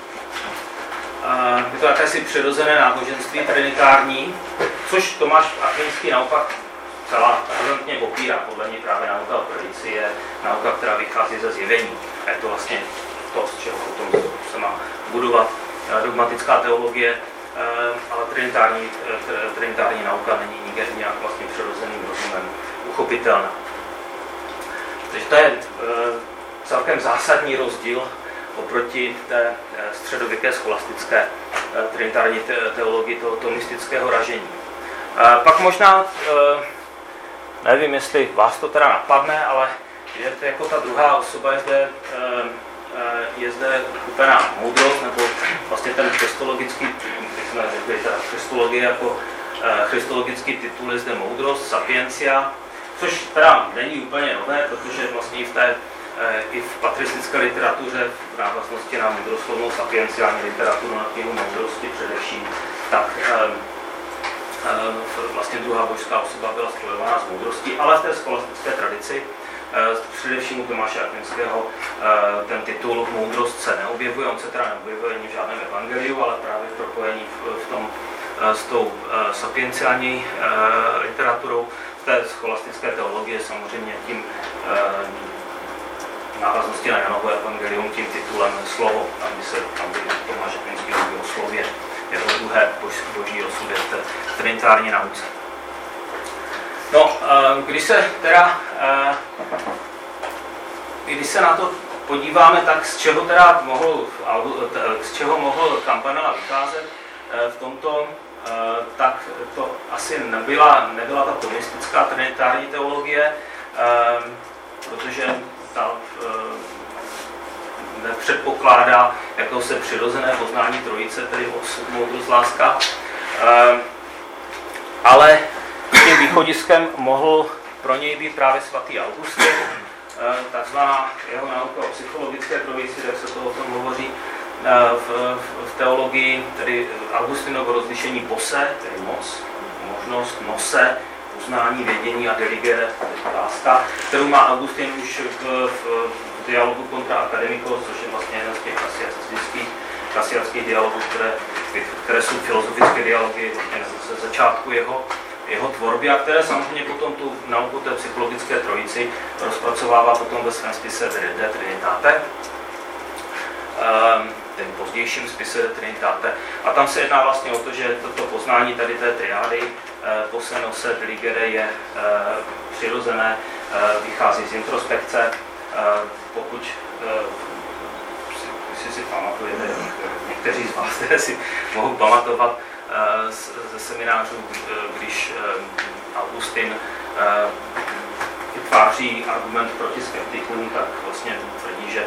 Je to jakési přirozené náboženství trinitární, což Tomáš Akvinský naopak celá razantně popírá. Podle něj právě nauka o trojici je nauka, která vychází ze zjevení. A je to vlastně to, z čeho potom se má budovat dogmatická teologie, ale trinitární nauka není nikdy nějak vlastně přirozeným rozumem uchopitelná. Takže to je celkem zásadní rozdíl oproti té středověké scholastické trinitární teologii toho mystického ražení. Pak možná, nevím, jestli vás to teda napadne, ale je to jako ta druhá osoba je zde kupená moudrost, nebo vlastně ten kristologický, jak jsme řekli, ta kristologie jako christologický titul je zde moudrost, sapiencia, což teda není úplně nové, protože vlastně i v patristické literatuře v návaznosti na moudroslovnou sapienciální literaturu, na knihu moudrosti především, tak vlastně druhá božská osoba byla spojována s moudrostí, ale v té scholastické tradici, především u Tomáše Akvinského, ten titul moudrost se neobjevuje, on se teda neobjevuje ani v žádném evangeliu, ale právě v propojení s tou sapienciální literaturou. V té scholastické teologie samozřejmě tím návaznosti na Janovo evangelium, tím titulem slovo, tam by Tomáš Akvinský mluví o slově, jako druhé boží osobě v trinitární nauce. No, když se na to podíváme, tak z čeho mohl Campanella vycházet v tomto, tak to asi nebyla ta tomistická trinitární teologie, protože ta nepředpokládá jakousi přirozené poznání trojice, tedy moudrost, láska, ale tím východiskem mohl pro něj být právě svatý Augustin, takzvaná jeho nauka o psychologické trojici, jak se to o tom hovoří v teologii, tedy Augustinovo rozlišení pose, tedy moc, možnost, nose, uznání, vědění a deligere, tedy láska, kterou má Augustin už v dialogu Contra Academicos, což je vlastně jeden z těch klasických dialogů, které jsou filozofické dialogy ze začátku jeho tvorby, a které samozřejmě potom tu nauku té psychologické trojici rozpracovává potom ve svém spise De Trinitate, ten pozdějším spise De Trinitate. A tam se jedná vlastně o to, že toto poznání tady té triády pose, nose, deligere je přirozené, vychází z introspekce. Pokud si pamatujete, někteří z vás, které si mohou pamatovat ze seminářů, když Augustin vytváří argument proti skeptikům, tak vlastně tvrdí, že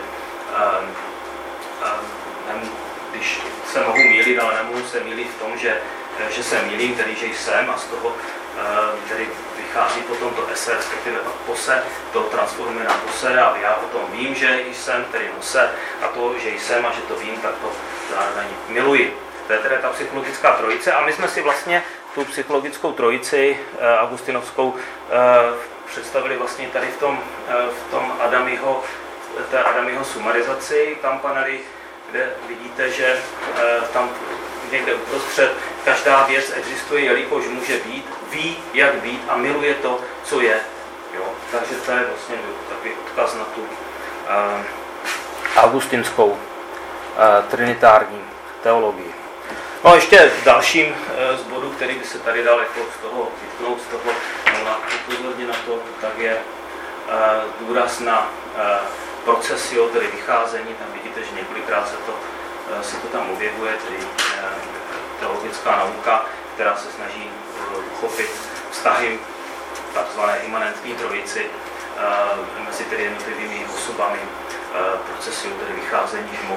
když se mohu mýlit, ale nemohu se mýlit v tom, že se mýlím, tedy že jsem, a z toho tedy vychází potom to ese, respektive pose, to transformuje na pose, a já o tom vím, že jsem, tedy nose, a to, že jsem a že to vím, tak to zároveň miluji. To je tedy ta psychologická trojice, a my jsme si vlastně tu psychologickou trojici augustinovskou představili vlastně tady v tom Adamiho sumarizaci Campanelly, kde vidíte, že tam někde uprostřed každá věc existuje, jelikož může být, ví, jak být, a miluje to, co je. Jo? Takže to je vlastně takový odkaz na tu augustinskou trinitární teologii. No a ještě dalším z bodů, který by se tady dal jako z toho vytknout, z toho upozornit na to, tak je důraz na procesio, tedy vycházení. Tam vidíte, že několikrát se to tam objevuje, tedy teologická nauka, která se snaží uchopit vztahy takzvané imanentní trojici mezi tedy jednotlivými osobami, procesio, tedy vycházení, že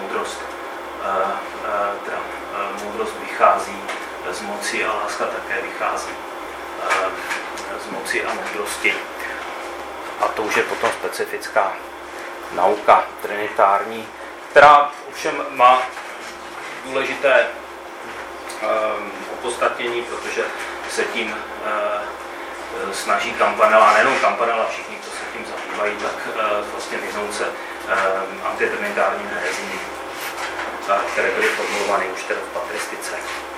moudrost vychází z moci a láska také vychází z moci a moudrosti. A to už je potom specifická nauka trinitární, která ovšem má důležité opodstatnění, protože se tím snaží Campanella, nejenom Campanella, všichni, kdo se tím zabývají, tak vlastně vyhnout se antitrinitárním herezím, které byly formulovány už teda v patristice.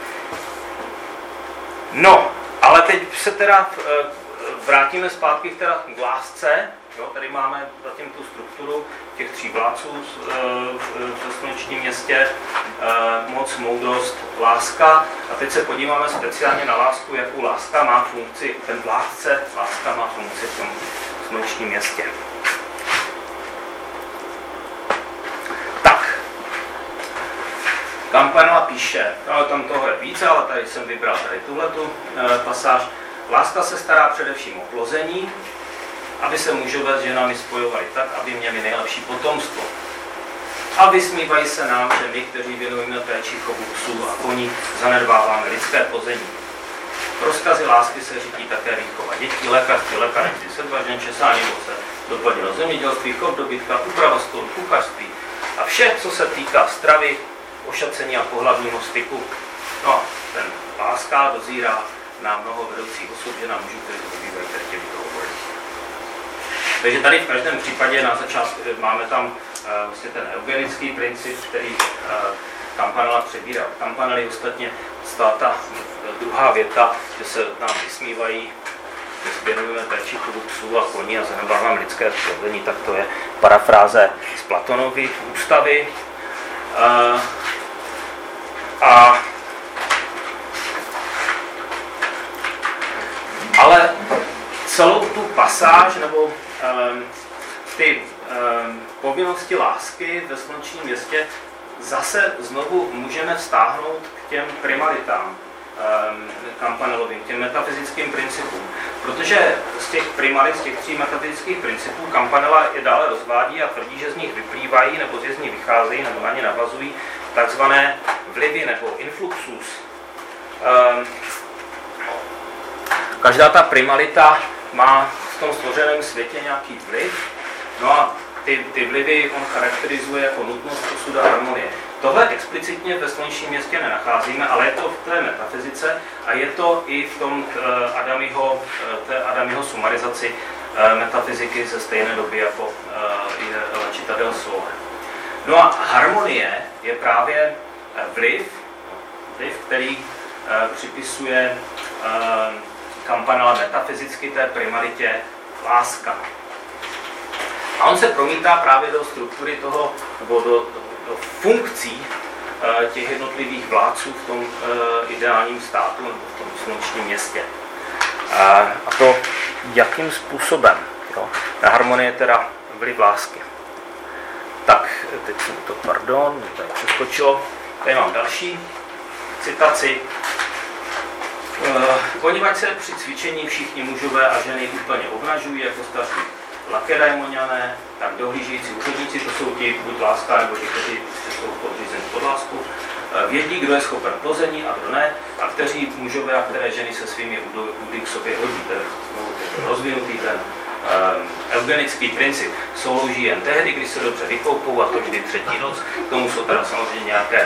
No, ale teď se teda vrátíme zpátky k lásce. Jo, tady máme zatím tu strukturu těch tří vládců v slunečním městě, moc, moudrost, láska. A teď se podíváme speciálně na lásku, jakou láska má funkci, ten vládce, láska má funkci v tom slunečním městě. Tak, Campanella píše, ale tam toho je více, ale tady jsem vybral tady tuhletu pasáž. Láska se stará především o plození, aby se mužové s ženami spojovali tak, aby měli nejlepší potomstvo. A vysmívají se nám, že my, kteří věnujeme péči chovu psů a koní, zanedbáváme lidské plození. Rozkazy lásky se řídí také výchova dětí, lékařství, lékařství, sedvažen, česání ovoce, doplněno zemědělství, chov dobytka, úprava stolu, kuchařství a vše, co se týká stravy, ošacení a pohlavního styku. No, ten láska dozírá na mnoho vedoucích osob, že na mužů, kteří pobývají těmito obory. Takže tady v každém případě na začátku máme tam vlastně ten eugenický princip, který Campanella přebírá od Campanelly. Ostatně ta druhá věta, že se nám vysmívají, že věnujeme péči chovu psů a koní a zanedbáváme lidské stvoření, tak to je parafráze z Platonovy ústavy. Ale celou tu pasáž nebo ty povinnosti lásky ve Slunečním městě zase znovu můžeme vztáhnout k těm primaritám Campanellovým, těm metafyzickým principům. Protože z těch primarit, z těch 3 metafyzických principů Campanella je dále rozvádí a tvrdí, že z nich vyplývají nebo že z nich vycházejí nebo na ně navazují takzvané vlivy nebo influxus. Každá ta primalita má v tom stvořeném světě nějaký vliv, no a ty vlivy on charakterizuje jako nutnost, osud a harmonie. Tohle explicitně ve Slunečním městě nenacházíme, ale je to v té metafyzice a je to i v tom Adamiho sumarizaci metafyziky ze stejné doby jako La Città del Sole. No a harmonie je právě vliv, který připisuje Campanella metafyzicky té primaritě láska. A on se promítá právě do struktury toho, nebo do funkcí těch jednotlivých vládců v tom ideálním státu nebo v tom Slunečním městě. A to jakým způsobem? Jo? Harmonie je teda vliv lásky. Tak, teď jsem to, pardon, tady přeskočilo. Tady mám další citaci. Poněvadž se při cvičení všichni mužové a ženy úplně obnažují jako staří Lakedaimoniané, tak dohlížející úředníci, to jsou ti, buď láska, nebo ti, kteří jsou podřízeni pod lásku, vědí, kdo je schopen plození a kdo ne, a kteří mužové a které ženy se svými údy k sobě hodí. Rozvinutý ten eugenický princip slouží jen tehdy, když se dobře vykoupou, a to vždy třetí noc. K tomu jsou teda samozřejmě nějaké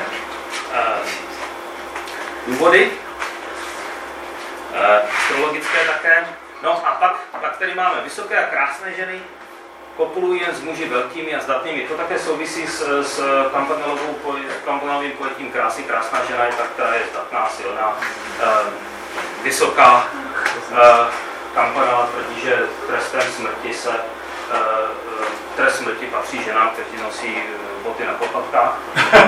důvody, astrologické také. No a pak tady máme vysoké a krásné ženy, kopulují jen s muži velkými a zdatnými. To také souvisí s Campanellovým pojetím krásy. Krásná žena je tak, která je zdatná, silná, vysoká. Campanella tvrdí, že trest smrti patří ženám, kteří nosí boty na podpatkách.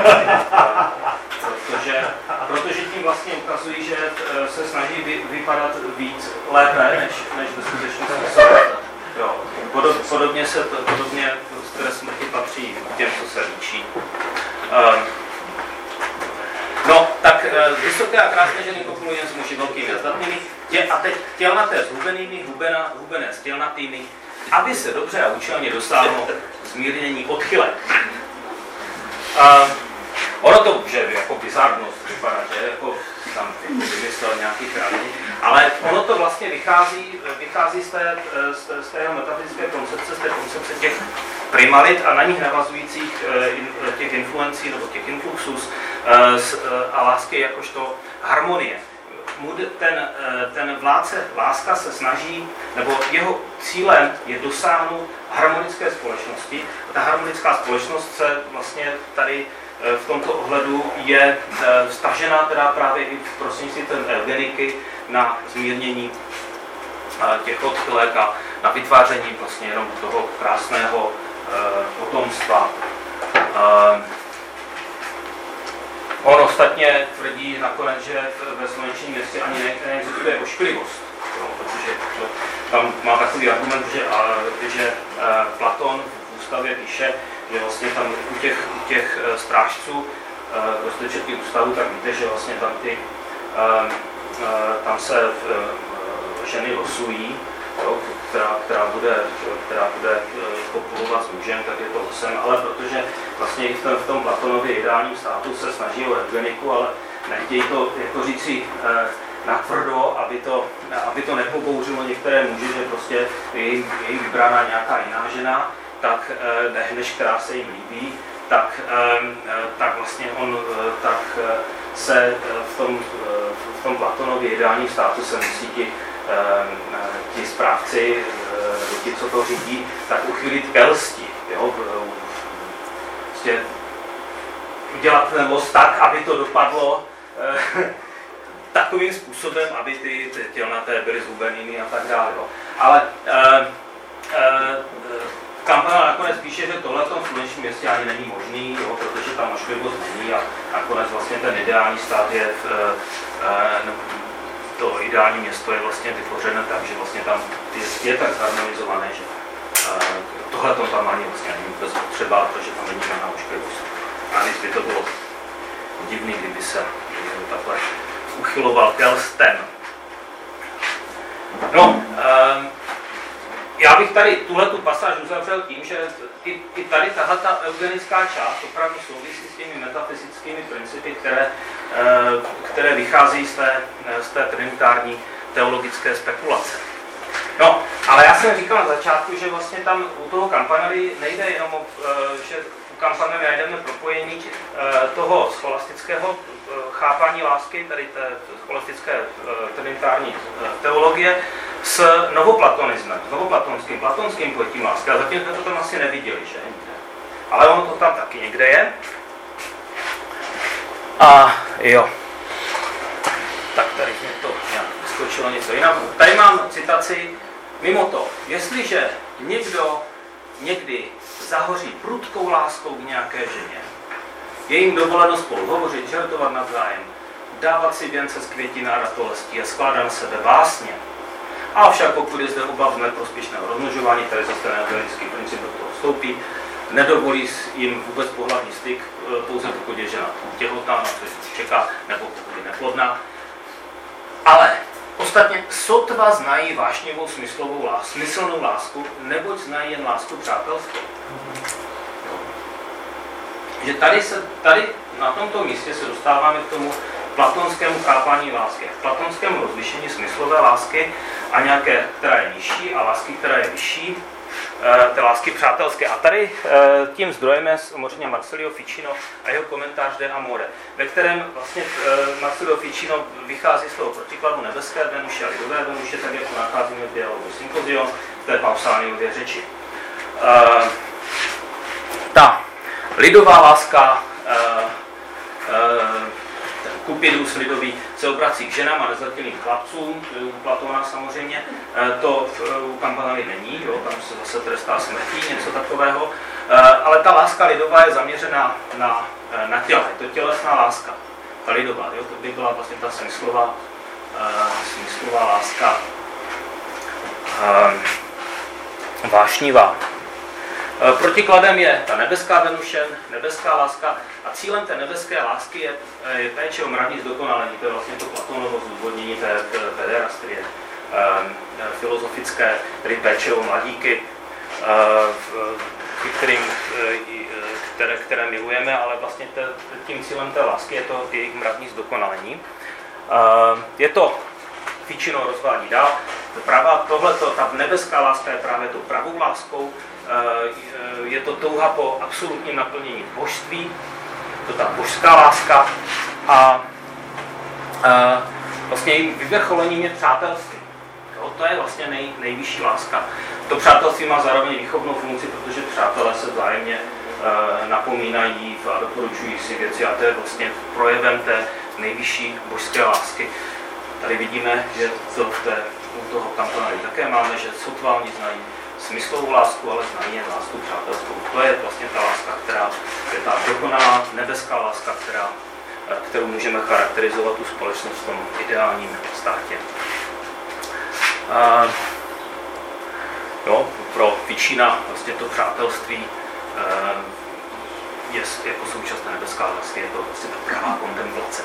Protože tím vlastně ukazují, že se snaží vypadat víc lépe, než ve skutečnosti jsou. Podobně trest smrti patří těm, co se líčí. No, tak vysoké a krásné ženy kopulují jen s muži velkými a zdatnými, a teď tělnaté s hubenými, hubené s tělnatými, aby se dobře a účelně dosáhlo zmírnění odchylek. Ono to může jako bizarnost vypadat, že jako tam vymyslel nějaký králí, ale ono to vlastně vychází z té metafyzické koncepce, z té koncepce těch primarit a na nich navazujících těch influencí nebo těch influxus a lásky jakožto harmonie. Ten vládce láska se snaží, nebo jeho cílem je dosáhnout harmonické společnosti. Ta harmonická společnost se vlastně tady v tomto ohledu je vztažená teda právě i v prostřednictví té eugeniky na zmírnění těch odchylek a na vytváření vlastně jenom toho krásného potomstva. On ostatně tvrdí nakonec, že ve Slunečním městě ani neexistuje ošklivost, protože tam má takový argument, že Platon v ústavě píše, že vlastně tam u těch strážců roztečetí ústavu, tak víte, že vlastně tam se ženy losují, která bude kopulovat s mužem, tak je to losem, ale protože vlastně i v tom Platonově ideálním státu se snaží o eugeniku, ale nechtějí to jako říci natvrdo, aby to nepobouřilo některé muži, že prostě je jim vybrána nějaká jiná žena, tak než která se jim líbí, tak vlastně on se v tom Platonově ideálním státu se musí ti správci, ti, co to řídí, tak uchylit k elsti. Jo? Prostě udělat ten los tak, aby to dopadlo takovým způsobem, aby ty tělnaté byly zhubeniny a tak dále. Jo? Ale Campanella nakonec píše, že tohle v tom slunečním městě ani není možný, jo, protože tam ošklivost není a nakonec vlastně ten ideální stát je, to ideální město je vlastně vytvořené tak, že vlastně tam je tak harmonizované, že tohle tam ani vlastně není vůbec potřeba, protože tam není na ošklivost. A nic by to bylo divný, kdyby se takhle uchyloval k elstem. No, já bych tady tuhletu pasáž uzavřel tím, že i tady ta eugenická část opravdu souvisí s těmi metafyzickými principy, které vychází z té trinitární teologické spekulace. No, ale já jsem říkal na začátku, že vlastně tam u toho Campanelly nejde jenom o, že u Campanelly najdeme propojení toho scholastického chápání lásky, tady té scholastické trinitární teologie, s novoplatonismem, s novoplatonským, platonským pojetím lásky. A zatím jsme to tam asi neviděli, že? Ale ono to tam taky někde je. A jo. Tak tady mě to nějak vyskočilo něco jiného. Tady mám citaci. Mimo to, jestliže někdo někdy zahoří prudkou láskou k nějaké ženě, je jim dovoleno spolu hovořit, žertovat navzájem, dávat si věnce z květin a ratolestí a skládat na sebe básně. Avšak pokud je zde obav neprospěšného rozmnožování, tady zase ten eugenický princip do toho vstoupí, nedovolí jim vůbec pohlavní styk, pouze pokud je žena těhotná, což čeká, nebo pokud je neplodná. Ale ostatně sotva znají vášnivou smyslnou lásku, neboť znají jen lásku přátelskou. Že tady na tomto místě se dostáváme k tomu platonskému chápání lásky, k platonskému rozlišení smyslové lásky a nějaké, která je nižší, a lásky, která je vyšší, té lásky přátelské. A tady tím zdrojem je samozřejmě Marsilio Ficino a jeho komentář De Amore, ve kterém vlastně Marsilio Ficino vychází z toho protikladu nebeské Venuše a lidové Venuše, tak jako nacházíme v dialogu Symposion, v té Pausaniově řeči. Ta lidová láska, ten Kupidus lidový se obrací k ženám a nezletilým chlapcům, u Platona samozřejmě, to u Campanelly není, jo, tam se zase trestá smrtí, něco takového, ale ta láska lidová je zaměřená na těle, to je tělesná láska, ta lidová, jo, to by byla vlastně ta smyslová láska vášnivá. Protikladem je ta nebeská Venuše, nebeská láska, a cílem té nebeské lásky je péče o mravní zdokonalení. To je vlastně to Platonovo zdůvodnění té pederastie filozofické, tedy péče o mladíky, které milujeme, ale vlastně tím cílem té lásky je to jejich mravní zdokonalení. Je to Ficino rozvádí dál. Ta nebeská láska je právě tou pravou láskou. Je to touha po absolutním naplnění božství, to ta božská láska, a vlastně jejím vyvrcholením je přátelství. Jo, to je vlastně nejvyšší láska. To přátelství má zároveň výchovnou funkci, protože přátelé se vzájemně napomínají a doporučují si věci, a to je vlastně projevem té nejvyšší božské lásky. Tady vidíme, že u toho Campanelly také máme, že sotva oni znají smyslovou lásku, ale znají jen lásku přátelskou. To je vlastně ta láska, která je ta dokonalá nebeská láska, kterou můžeme charakterizovat tu společnost v tom ideálním státě. Pro Ficina vlastně to přátelství je jako současná nebeská láska, je to vlastně ta pravá kontemplace.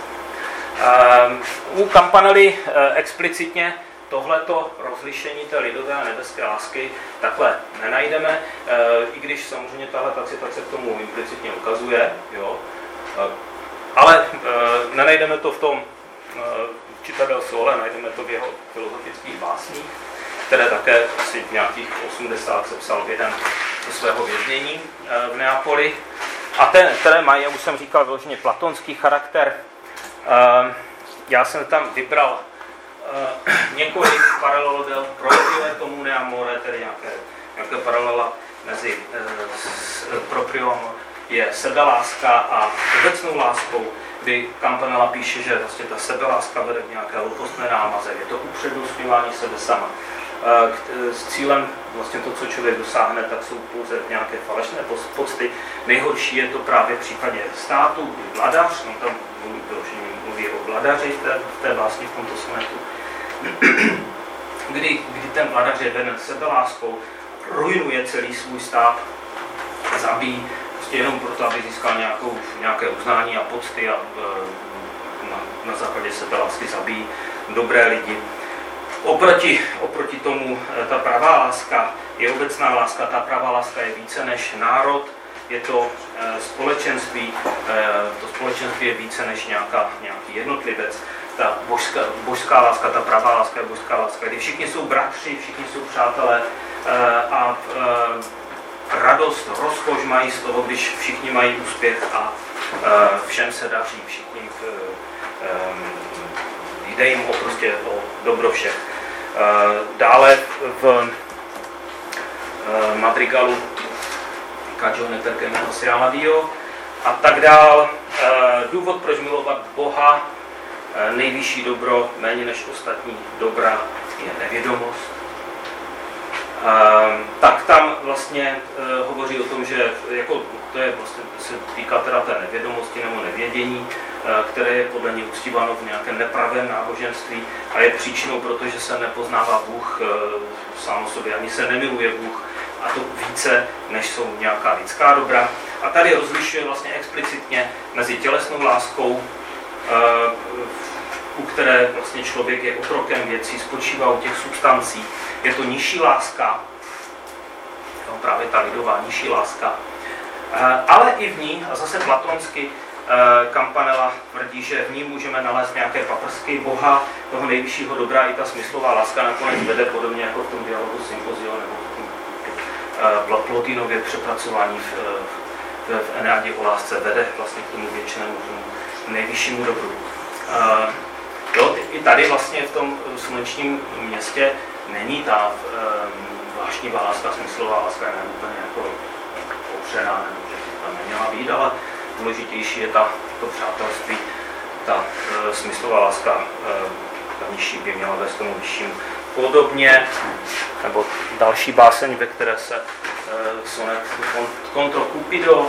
U Campanelly explicitně tohleto rozlišení té lidové a nebeské lásky takhle nenajdeme, i když samozřejmě tahle citace k tomu implicitně ukazuje, jo. Ale nenajdeme to v tom Città del Sole, najdeme to v jeho filozofických básních, které také asi v nějakých 80 sepsal během svého věznění v Neapoli, a které mají, jak už jsem říkal, vyloženě platonský charakter. já jsem tam vybral několik paralel proprio et comune amore, tedy nějaké paralela mezi proprio amor je sebeláska a obecnou láskou, kdy Campanella píše, že vlastně ta sebeláska vede k nějaké lpostné námaze, je to upřednostňování sebe sama. S cílem vlastně to, co člověk dosáhne, tak jsou pouze nějaké falešné pocty. Nejhorší je to právě v případě státu, kdy vladař, on tam mluví o vladaři v té básni, v tomto sonetu, kdy ten vladař je veden sebeláskou, ruinuje celý svůj stát, zabíjí prostě jenom proto, aby získal nějaké uznání a pocty a na základě sebelásky zabíjí dobré lidi. Oproti tomu ta pravá láska je obecná láska, ta pravá láska je více než národ, je to společenství, to společenství je více než nějaký jednotlivec. Ta božská láska, ta pravá láska je božská láska, kdy všichni jsou bratři, všichni jsou přátelé a radost, rozkoš mají z toho, když všichni mají úspěch a všem se daří, všichni jde jim o dobro všech. Dále v madrigalu Cagione perché non si ama Dio a tak dál. Důvod, proč milovat Boha, nejvyšší dobro, méně než ostatní dobra, je nevědomost. Tak tam vlastně hovoří o tom, že jako to je vlastně, se týká teda té nevědomosti nebo nevědění, které je podle něj uctíváno v nějakém nepravém náboženství a je příčinou, protože se nepoznává Bůh sám o sobě, ani se nemiluje Bůh, a to více, než jsou nějaká lidská dobra. A tady rozlišuje vlastně explicitně mezi tělesnou láskou, u které vlastně člověk je otrokem věcí, spočívá u těch substancí. Je to nižší láska, právě ta lidová nižší láska, ale i v ní, a zase platonsky, Campanella tvrdí, že v ní můžeme nalézt nějaké paprsky Boha, toho nejvyššího dobra, i ta smyslová láska nakonec vede podobně jako v tom dialogu Sympozio nebo v tom Plotinově přepracování v Eneadě o lásce vede vlastně k tomu věčnému, tomu nejvyššímu dobru. I tady vlastně v tom slunečním městě není ta vášnivá láska, smyslová láska, ne úplně jako opřená, nebo že tam neměla být, ale důležitější je to přátelství, ta smyslová láska, ta nižší by měla vést tomu vyššímu. Podobně, nebo další báseň, ve které se sonet Contro Cupido,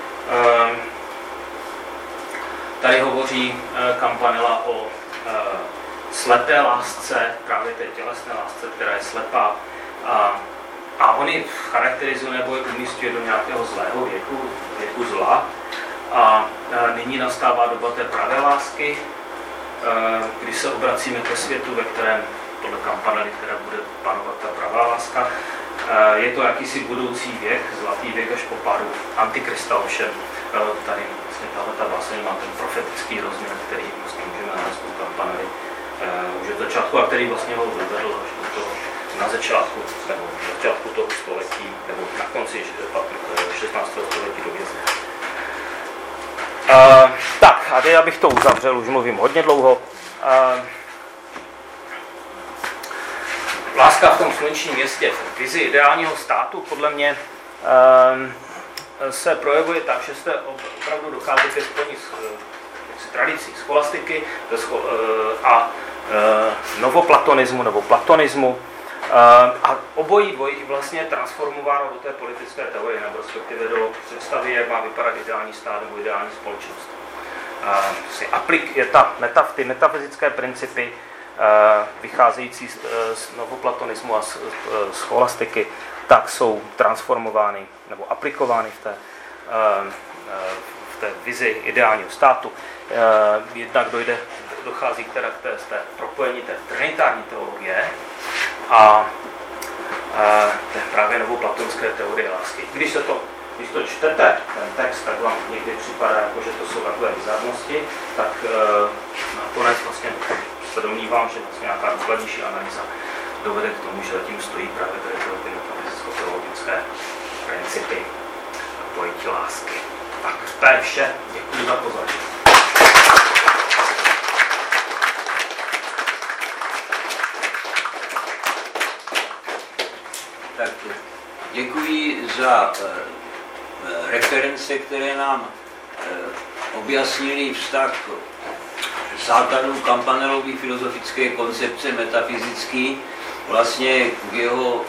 tady hovoří Campanella o slepé lásce, právě té tělesné lásce, která je slepá. A on ji charakterizuje nebo je umístuje do nějakého zlého věku zla. A nyní nastává doba té pravé lásky, kdy se obracíme ke světu, ve kterém podle Campanelly, která bude panovat ta pravá láska. Je to jakýsi budoucí věk, zlatý věk až po pádu Antikrista, ovšem tady vlastně tahleta báseň má ten profetický rozměr, který vlastně můžeme nalézt u Campanelly už od začátku, a který vlastně ho vyvedl až do toho na začátku toho století, nebo na konci 16. století do vězně. Tak, a teď abych to uzavřel, už mluvím hodně dlouho. Láska v tom slunečním městě, v vizi ideálního státu, podle mě se projevuje tak, že jste opravdu dochází ke spojení s tradicí scholastiky a novoplatonismu nebo platonismu. A obojí dvojí vlastně transformováno do té politické teorie, nebo respektive do představy, jak má vypadat ideální stát nebo ideální společnost. Ty metafyzické principy vycházející z novoplatonismu a z scholastiky, tak jsou transformovány nebo aplikovány v té vizi ideálního státu. Jednak dochází k té propojení té trinitární teologie a právě novoplatonské teorie lásky. Když to čtete, ten text, tak vám někdy připadá, jako, že to jsou takové bizarnosti, tak nakonec vlastně se domnívám, že vlastně nějaká důkladnější analýza dovede k tomu, že zatím stojí právě ty metafyzicko-teologické principy pojetí lásky. Tak to je vše. Děkuji za pozornost. tak děkuji za reference, které nám objasnili vztah základů Campanelovy filozofické koncepce metafyzický vlastně k jeho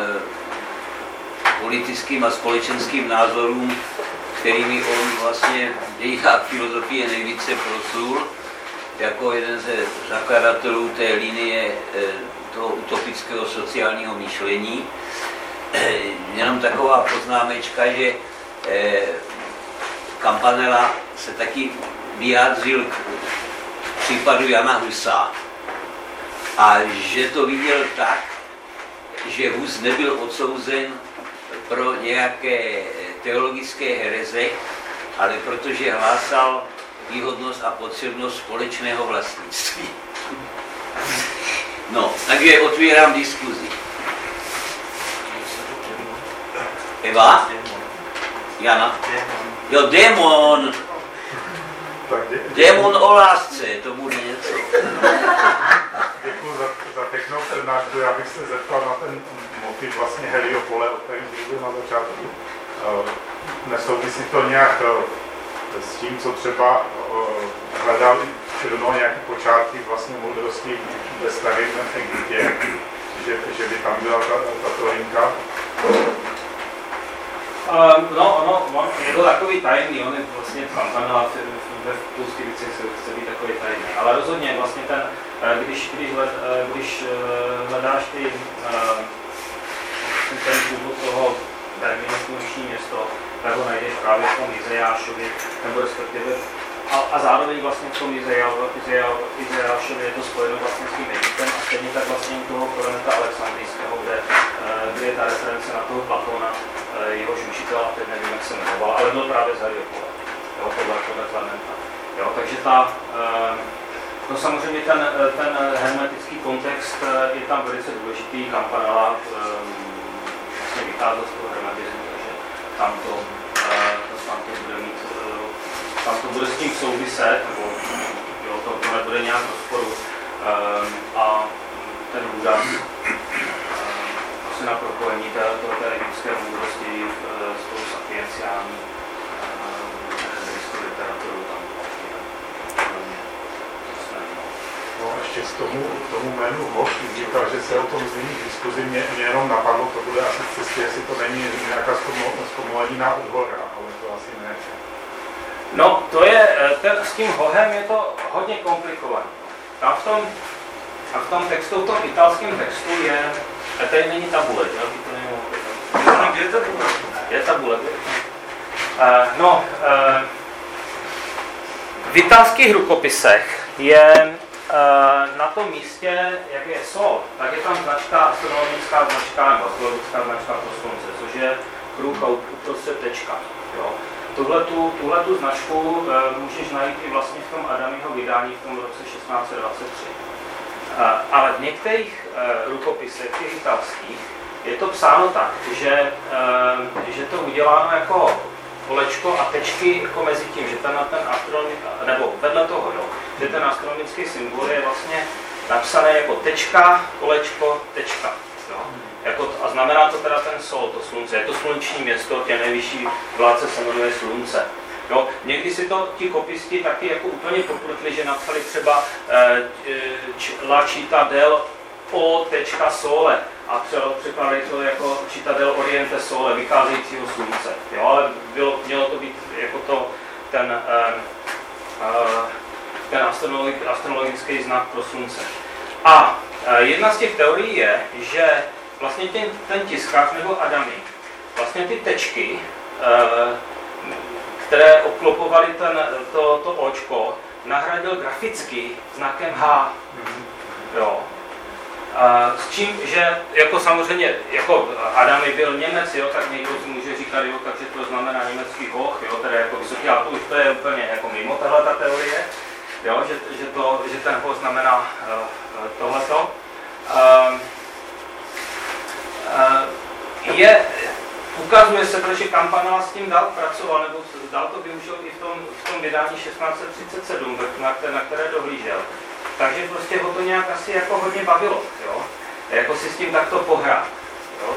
politickým a společenským názorům, kterými on vlastně v dějinách filozofie nejvíce proslul jako jeden ze zakladatelů té linie toho utopického sociálního myšlení. Jenom taková poznámečka, že Campanella se taky vyjádřil k případu Jana Husa a že to viděl tak, že Hus nebyl odsouzen pro nějaké teologické hereze, ale protože hlásal výhodnost a potřebnost společného vlastnictví. No, takže otvírám diskuzi. Eva? Jana? Jo, démon. Démon o lásce, to bude něco. Děkuji za pěknou přednášku. Já bych se zeptal na ten motiv vlastně Heliopole, o kterém mluvil na začátku. Nesouvisí to nějak s tím, co třeba hledal Černo nějaké počátky vlastně moudrosti ve starém Egyptě, že by tam byla tato linka? No, je to takový tajemný, on je vlastně Campanella ve spoustě věcech se chce být takový tajemný, ale rozhodně vlastně když hledáš ten původ toho termínu sluneční město, tak ho najdeš právě v tom Izajášovi, nebo respektive a zároveň vlastně v tom Izajášovi je to spojeno vlastně s tím Egyptem a stejně tak vlastně u toho Koroneta Alexandrijského, kde je ta reference na toho Platona, jehož učitel, a teď nevím, jak se jmenoval, ale byl právě z Heliopole, podle Klementa. Takže no samozřejmě ten hermetický kontext je tam velice důležitý. Campanella vlastně vychází z toho hermetismu, takže tam to bude s tím souviset, nebo to nebude nějak rozporu. A ten důraz na propojení té egyptské moudrosti s tou sapienciální literaturou tam No ještě k tomu jménu Hoš, říkal, že se o tom zmíní v diskuzi, mě jenom napadlo, to bude asi v cestě, jestli to není nějaká zkomolenina od hora, ale to asi ne. No, to je, s tím Hohem je to hodně komplikované. Tam v tom textu, v tom italském textu je, tady není tabule, jo? To není, kde je tabule? Je tabule. V italských rukopisech je na tom místě, jak je sol, tak je tam značka, astronomická značka nebo astrologická značka pro slunce, což je kruh a uprostřed tečka. Jo? Tuhletu značku můžeš najít i vlastně v tom Adamyho vydání v tom roce 1623. Ale v některých rukopisech, těch italských, je to psáno tak, že to uděláno jako kolečko a tečky jako mezi tím, že ten nebo vedle toho, jo, že ten astronomický symbol je vlastně napsané jako tečka, kolečko, tečka. Jo. A znamená to teda ten sol, to slunce, je to sluneční město, tě nejvyšší vládce se jmenuje slunce. Jo. Někdy si to ti kopisti taky jako úplně popletli, že napsali třeba la cittadel o tečka sole a překladají to jako citadel oriente sole, vycházejícího slunce. Jo, ale mělo to být jako ten astronomický znak pro slunce. A jedna z těch teorií je, že vlastně ten tiskař nebo Adamy, vlastně ty tečky, které obklopovaly to očko, nahradil graficky znakem H. Jo. S čím, že jako samozřejmě, jako Adamy byl Němec, jo, tak někdo si může říkat, jo, takže to znamená německý hoch, jo, tedy jako vysoký, ale to už to je úplně jako mimo tahleta teorie, jo, že ten hoch znamená tohleto. Ukazuje se to, že Campanella s tím dál pracoval, nebo dál to využil i v tom vydání 1637, na které dohlížel. Takže prostě ho to nějak asi jako hodně bavilo, jo? Jako si s tím takto pohrát, jo? Jako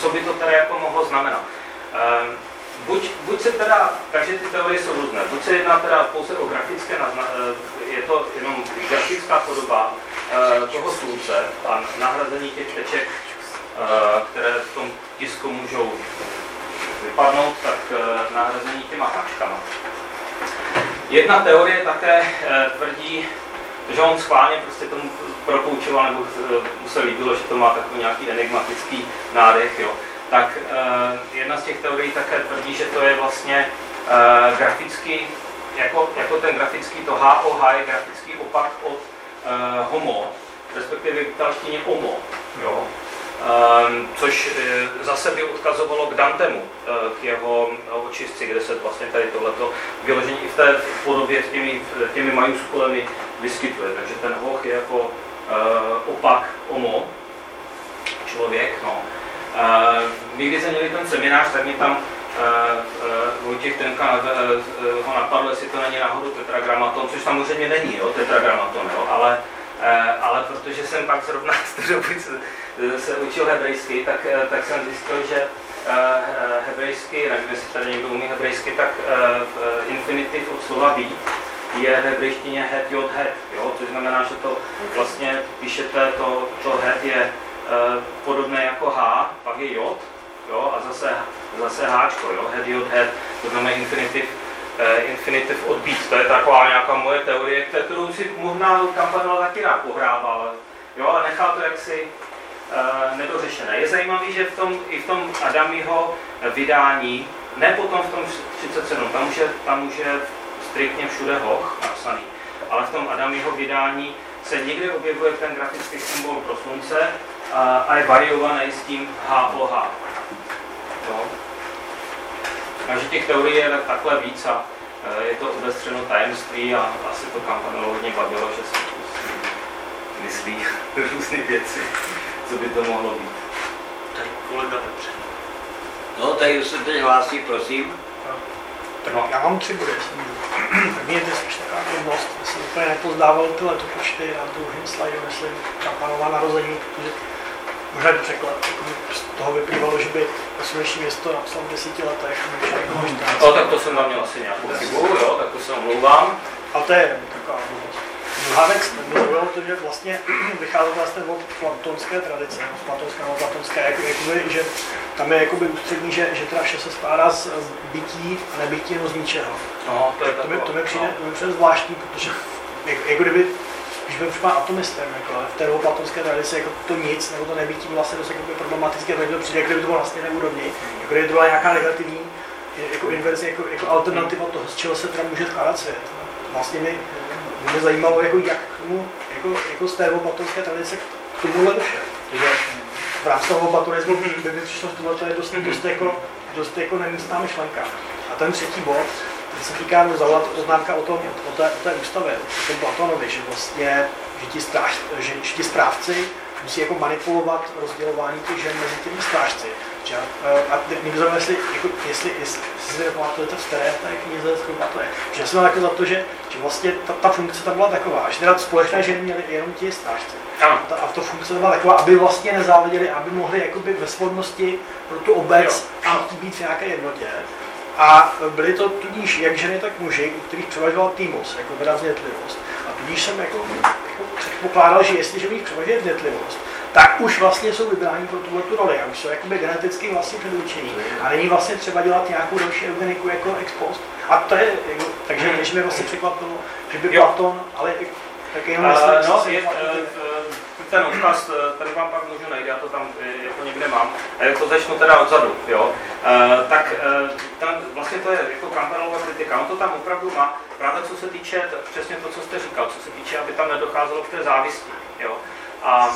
co by to teda jako mohlo znamenat. Buď se teda, takže ty teorie jsou různé, buď se jedná teda pouze o grafické, je to jenom grafická podoba toho slunce a nahrazení těch teček, které v tom tisku můžou vypadnout, tak nahrazení těma háčkama. Jedna teorie také tvrdí, že on schválně prostě tomu propoučoval, nebo mu se líbilo, že to má takový nějaký enigmatický nádech, jo. Tak jedna z těch teorií také tvrdí, že to je vlastně grafický, jako ten grafický, to HOH je grafický opak od homo, respektive v italštině homo, jo. Což zase by odkazovalo k Dantemu, k jeho očistci, kde se vlastně tady tohleto vyložení i v té podobě těmi majuskulemi vyskytuje. Takže ten hoch je jako opak homo, člověk. No. My, když jsme měli ten seminář, tak mě tam Vojtěch Tenka ho napadlo, jestli to není náhodou tetragramaton, což samozřejmě není, jo, tetragramaton, jo, ale protože jsem pak zrovna z té doby se učil hebrejsky, tak jsem zjistil, že hebrejsky, nevím, jestli tady někdo umí hebrejsky, tak infinitiv od slova být je v hebrejštině het, jod, het, jo, což znamená, že to vlastně píšete, to het je podobné jako H, pak je jod, jo, a zase háčko, jo, het, jod, het, to znamená infinitiv od být. To je taková nějaká moje teorie, kterou si možná Campanella taky rád pohrával, jo, ale nechal to jaksi nedořešené. Je zajímavé, že i v tom Adamiho vydání, ne potom v tom 37, tam už je striktně všude hoch napsaný, ale v tom Adamiho vydání se někde objevuje ten grafický symbol pro slunce a je variovaný s tím HOH. Takže těch teorií je takhle víc a je to obestřeno tajemství a asi to Campanello hodně bavilo, že se myslí různé věci, co by to mohlo být. Tady kolega Petře. No, tady se teď hlásí, prosím. Tak no. Já mám 3 body. První je to spíš taková drobnost. Já jsem úplně nepozdával ty letopočty na druhém slajdu, myslím, Campanellova narození, protože možná to překlad. Z toho vyplývalo, že by Sluneční město napsal v 10 letech. No, tak to jsem tam měl asi nějakou chybu, jo, tak to se omlouvám. Ale to je taková drobnost. Druhá věc, mě zaujalo to, že vlastně vycházelo vlastně od platonské tradice, platonské, že tam je jakoby ústřední, že teda vše se skládá z bytí a nebytí jenom z ničeho. No, to mi přijde zvláštní, protože jako kdyby, když byl třeba atomistem, jako, v té platonské tradici jako to nic, nebo to nebytí vlastně dost problematické, tak to přijde, kdyby to bylo vlastně na úrovni, jako kdyby to byla nějaká negativní jako inverze, jako alternativa toho, z čeho se teda může skládat svět. Vlastně mě zajímalo, jak jako z té platonské tradice k tomuhle došel. Takže v rámci toho platonismu by mi přišlo, že tohle je dost jako nemístná myšlenka. A ten třetí bod, ten se týká poznámka o té ústavě, o tom Platonovi, že vlastně, že ti správci musí jako manipulovat rozdělování těch žen mezi těmi strážci. A někdo zajímá, jestli si pamatujete v té knize, to je. Že jsem jako za to, že vlastně ta funkce tam byla taková, že teda společné ženy měly jenom ti strážci. A to funkce byla taková, aby vlastně nezáviděli, aby mohli jakoby ve svodnosti pro tu obec být v nějaké jednotě. A byly to tudíž jak ženy, tak muži, u kterých převažoval týmus, jako vraznětlivost. A tudíž jsem jako předpokládal, že jestliže u nich převažuje vnětlivost, tak už vlastně jsou vybráni pro tuto roli a už jsou jakoby geneticky vlastně předurčení. A není vlastně třeba dělat nějakou další eugeniku jako ex post. A to je, takže než mi vlastně překvapilo, že by Platon, ale tak jenom ten odkaz, tady vám pak můžu najít, já to tam jako někde mám, to začnu teda odzadu, jo. Tak tam vlastně to je jako Campanellova kritika, on to tam opravdu má, právě co se týče, přesně to, co jste říkal, co se týče, aby tam nedocházelo k té závisti, jo. A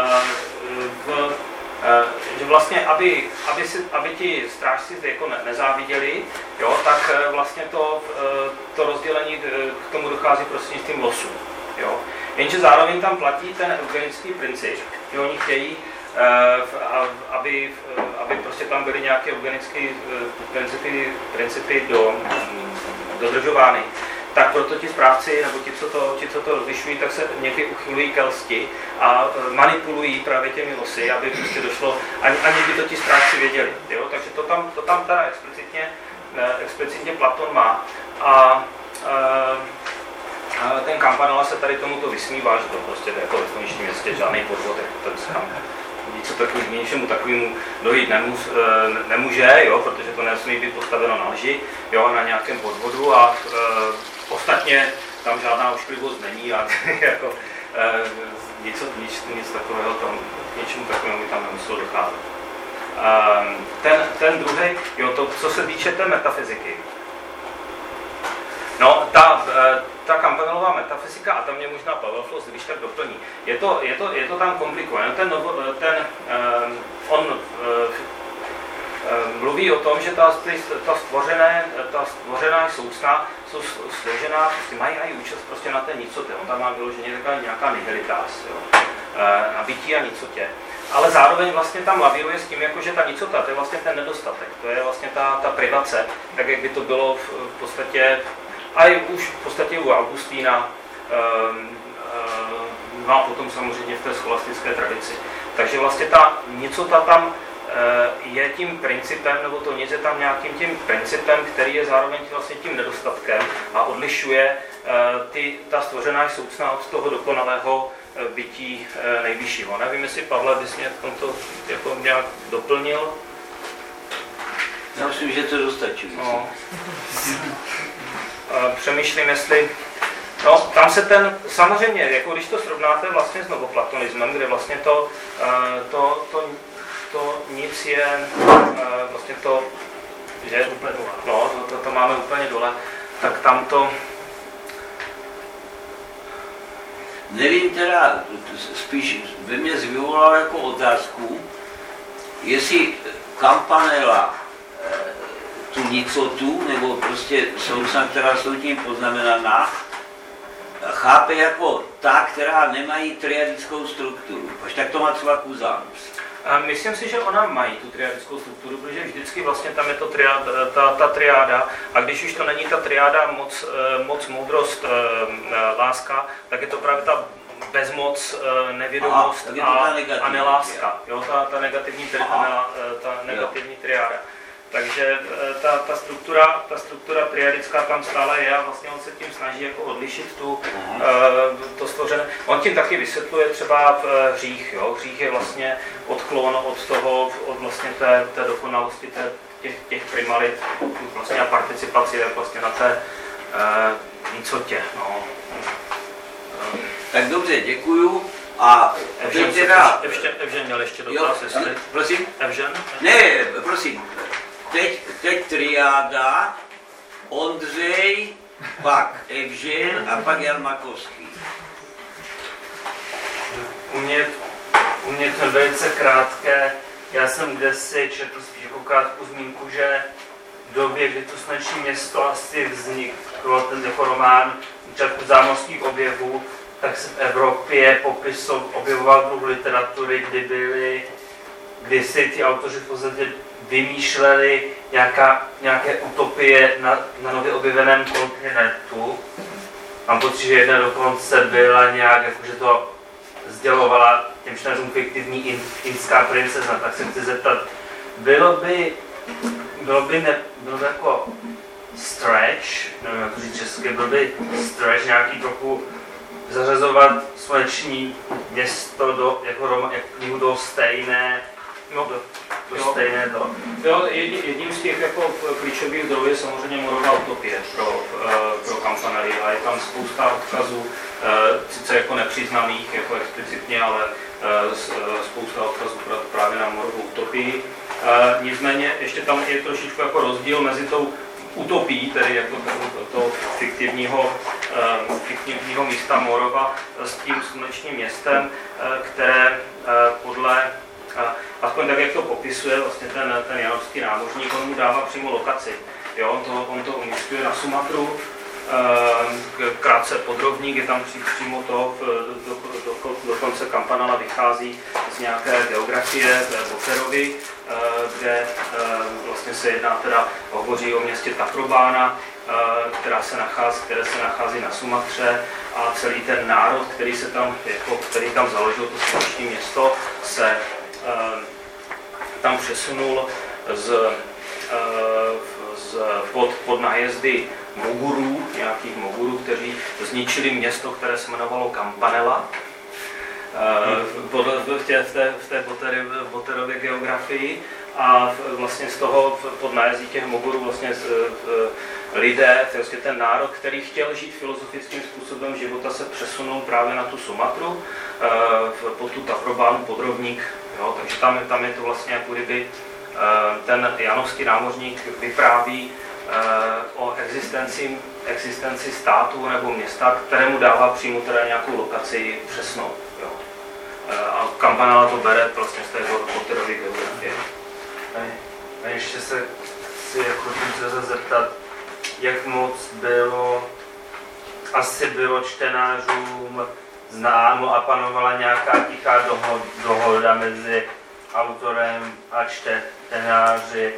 že vlastně, aby ti strážci jako nezáviděli, jo, tak vlastně to rozdělení k tomu dochází prostřednictvím losu, jo. Jenže zároveň tam platí ten eugenický princip, že oni chtějí, aby prostě tam byly nějaké eugenické principy dodržovány. tak proto ti správci, nebo ti, co to rozlišují, tak se někdy uchylují ke lsti a manipulují právě těmi losy, aby prostě došlo, aniž by to ti správci věděli. Jo? Takže to tam teda explicitně Platon má. A ten Campanella se tady tomuto vysmívá, že to prostě jako ve slunečním městě žádný podvod, ten se tam něco takového, něčemu takovému dojít nemůže, jo, protože to nesmí být postaveno na lži, jo, na nějakém podvodu a ostatně tam žádná ošklivost není a jako, nic takového tam, k něčemu takovému by tam nemuselo docházet. Ten druhý, jo, to, co se týče té metafyziky. No, ta Campanellová metafyzika, a tam mě možná Pavel Floss, když tak doplní, je to tam komplikované. On mluví o tom, že ta stvořená soucna jsou složená, prostě mají účast prostě na té nicotě. On tam má vyloženě nějaká nihilitas, jo, na bytí a nicotě. Ale zároveň vlastně tam lavíruje s tím, jako, že ta nicota, to je vlastně ten nedostatek, to je vlastně ta privace, tak jak by to bylo v podstatě, a už v podstatě u Augustína, no a potom samozřejmě v té scholastické tradici. Takže vlastně ta nicota tam je tím principem, nebo to nic je tam nějakým tím principem, který je zároveň vlastně tím nedostatkem a odlišuje ta stvořená soucna od toho dokonalého bytí nejvyššího. Nevím, jestli Pavle bys mě v tomto jako nějak doplnil. Já myslím, že to dostačí. No. Přemýšlím, jestli... No, tam se samozřejmě, jako když to srovnáte vlastně s novoplatonismem, kde vlastně to nic je vlastně to, že no, to máme úplně dole, tak tam to... Nevím teda, spíš by mě vyvolal jako otázku, jestli Campanella tu nicotu, nebo prostě soucna, která jsou tím poznamenaná, chápe jako ta, která nemají triadickou strukturu. Až tak to má třeba Cusanus. Myslím si, že ona mají tu triadickou strukturu, protože vždycky vlastně tam je to ta triáda a když už to není ta triáda moc moudrost, láska, tak je to právě ta bezmoc, nevědomost a neláska. Jo, ta negativní triáda. Takže ta struktura triadická tam stále je a vlastně on se tím snaží jako odlišit to stvořené. On tím taky vysvětluje třeba hřích. Jo? Hřích je vlastně odklon od vlastně té dokonalosti těch primalit vlastně a participaci vlastně na té nicotě. No. Tak dobře, děkuju. A Evžen měl ještě dotaz, jestli... Prosím? Evžen? Ne, prosím. Teď triáda, Ondřej, pak Evžen a pak Jan Makovský. U mě to je velice krátké. Já jsem kdesi četl spíš jako krátkou zmínku, že v době, kdy to sluneční město asi vzniklo, ten jako román počátku zámořských objevů, tak se v Evropě objevoval druh literatury, kdy si ti autoři v podstatě vymýšleli nějaké utopie na nově objeveném kontinentu. Mám pocit, že jedna dokonce byla nějak, jakože to sdělovala těm čtenářům fiktivní inská princezna. Tak se chci zeptat, bylo by jako stretch, nevím jak to říct česky, byl by stretch nějaký trochu zařazovat sluneční město do knihu do stejné, stejné to. Jo, jedním z těch jako klíčových zdrojů je samozřejmě Morova utopie pro Campanelli a je tam spousta odkazů, sice jako nepřiznaných, jako explicitně, ale spousta odkazů právě na Morovu utopii. Nicméně ještě tam je trošičku jako rozdíl mezi tou utopií, tedy jako toho fiktivního místa Morova s tím slunečním městem, které podle, aspoň tak, jak to popisuje vlastně ten janovský námořník, on mu dává přímo lokaci. Jo, on to umístuje na Sumatru, krátce podrobník, je tam přímo to, dokonce Campanella vychází z nějaké geografie Boferovy, kde vlastně se jedná teda, hovoří o městě Taprobána, které se nachází na Sumatře, a celý ten národ, který tam založil to sluneční město, se tam přesunul pod nájezdy Mogurů, nějakých Mogurů, kteří zničili město, které se jmenovalo Campanella. V té Botterově geografii, a vlastně z toho pod nájezdí těch Mogurů vlastně lidé, vlastně ten národ, který chtěl žít filozofickým způsobem života, se přesunul právě na tu Sumatru, pod tu Taprobánu, Podrovník, jo, takže tam je to vlastně jako kdyby ten janovský námořník vypráví o existenci státu nebo města, kterému dává přímo teda nějakou lokaci přesnou. Jo. A Campanella to bere vlastně z té Botterovy geografie. A ještě se chci jako tím zeptat, jak moc bylo čtenářům známo a panovala nějaká tichá dohoda mezi autorem a čtenáři,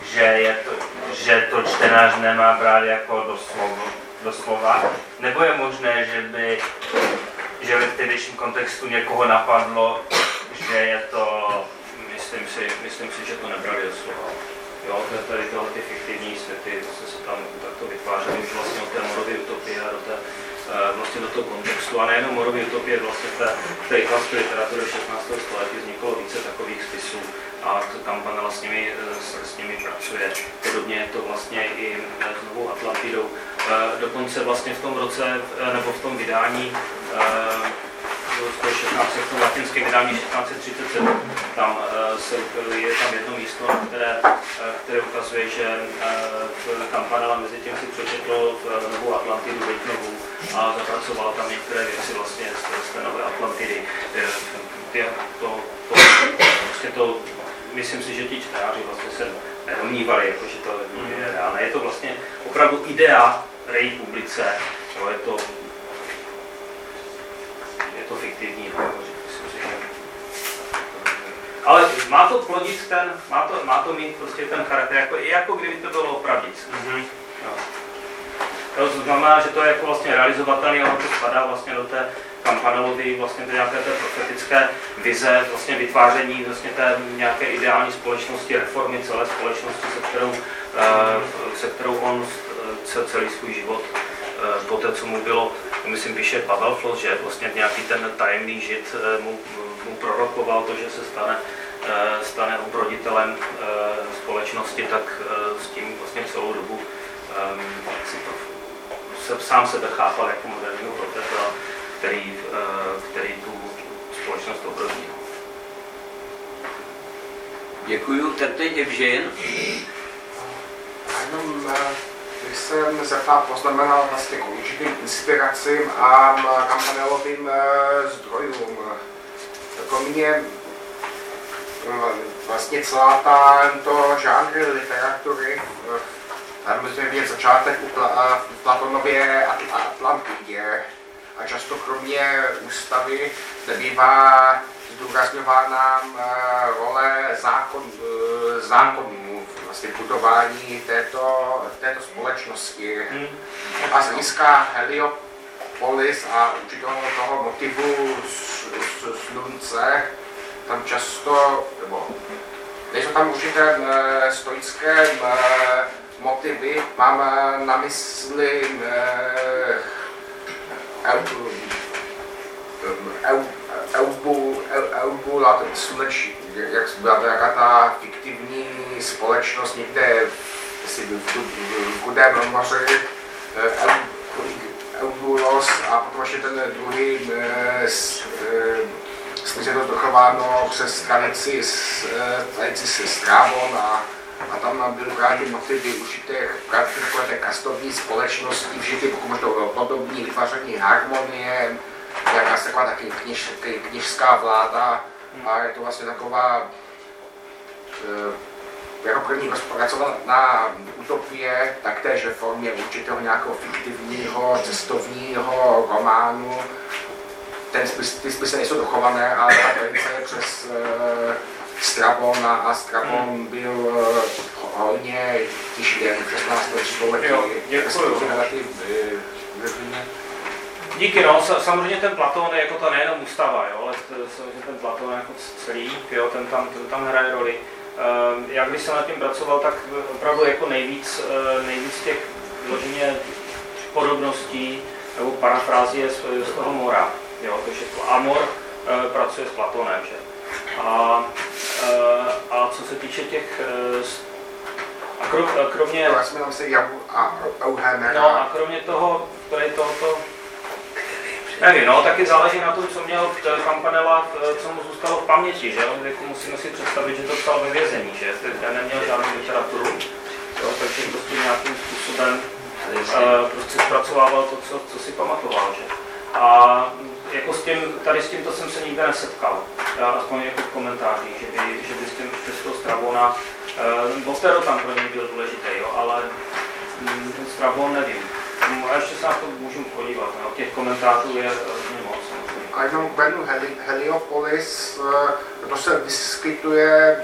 že to čtenář nemá brát jako doslova, nebo je možné, že ve tehdejším kontextu někoho napadlo, že je to, myslím si, že to nebrali doslova. Jo, tady tyhle ty fiktivní světy se tam takto vytvářely už vlastně od té Morovy utopie a do toho kontextu. A nejenom Morovy utopie, vlastně v té italské literatury 16. století vzniklo více takových spisů a Campanella s nimi pracuje. Podobně je to vlastně i s Novou Atlantidou. Dokonce vlastně v tom roce, nebo v tom vydání, v tom latinském vydání 1637, je tam jedno místo, které ukazuje, že Campanella mezi tím si přečetl Novou Atlantidu Bejtnovu a zapracoval tam některé věci vlastně z té Nové Atlantidy. Myslím si, že ti čtenáři vlastně se nedomnívali, jako, že to je reálné. Je to vlastně opravdu idea Rei publice, je to fiktivní, myslím si, že... Ale má to plodit má to mít prostě ten charakter, jako kdyby to bylo opravdic. To znamená, že to je jako vlastně realizovatelný, ale to spadá vlastně do té Campanellovy, vlastně do nějaké té profetické vize, vlastně vytváření vlastně té nějaké ideální společnosti, reformy celé společnosti, se kterou on celý svůj život poté, co mu bylo, myslím, píše Pavel Floss, že vlastně nějaký ten tajemný žid mu prorokoval to, že se stane obroditelem společnosti, tak s tím vlastně celou dobu sám sebe chápal jako moderního profeta, který tu společnost obrodí. Děkuju, tak teď Evžen. Jenom když jsem zeptal, poznamenal vlastně k určitým inspiracím a Campanellovým zdrojům. Jako mě vlastně celá tento žánr literatury, musíme vidět začátek u Platonově Atlantidě, a často kromě ústavy nebývá zdůrazňována role zákonů vlastně budování této společnosti. A z hlediska Heliopolis a určitého toho motivu slunce, tam často, nebo nejsou tam určité stoické motivy, mám na mysli Eubula, ten sluneční, jak byla nějaká ta fiktivní společnost někde v Chudém moři, Eubulos, a potom ještě ten druhý je to dochováno přes hranici se Strabon a tam byly právě motivy určitých takové té kastovní společnosti, vždy pokud možná podobní vytváření harmonie, jaká se taková taky kněžská vláda, a je to vlastně taková jako první rozpracovaná utopie, taktéž ve formě určitého nějakého fiktivního cestovního románu. Ty spisy nejsou dochované, ale ta tradice je přes Strabon a Strabon byl hojně tištěn v 16. století. Děkuju. Díky, no, samozřejmě ten Platón je jako to nejenom ústava, jo, ale samozřejmě ten Platón jako celý, jo, ten tam hraje roli. Já když jsem nad tím pracoval, tak opravdu jako nejvíc těch vloženě podobností nebo parafrázie z toho Mora, jo, takže Amor pracuje s Platónem, že? A co se týče těch kromě... No a kromě toho, tady tohoto... Nevím, no, taky záleží na tom, co měl Campanella, co mu zůstalo v paměti, že? Jako musíme si představit, že to psal ve vězení, že? Ten neměl žádnou literaturu, jo? Takže prostě nějakým způsobem prostě zpracovával to, co si pamatoval, že? A jako tady s tímto jsem se nikde nesetkal, aspoň jako v komentářích, že by s toho Strabona, Botero tam pro něj byl důležitý, jo? Ale ten Strabon nevím. A ještě se na to můžu podívat, no. Těch komentářů je hodně moc. A jenom jménu Heliopolis, to se vyskytuje,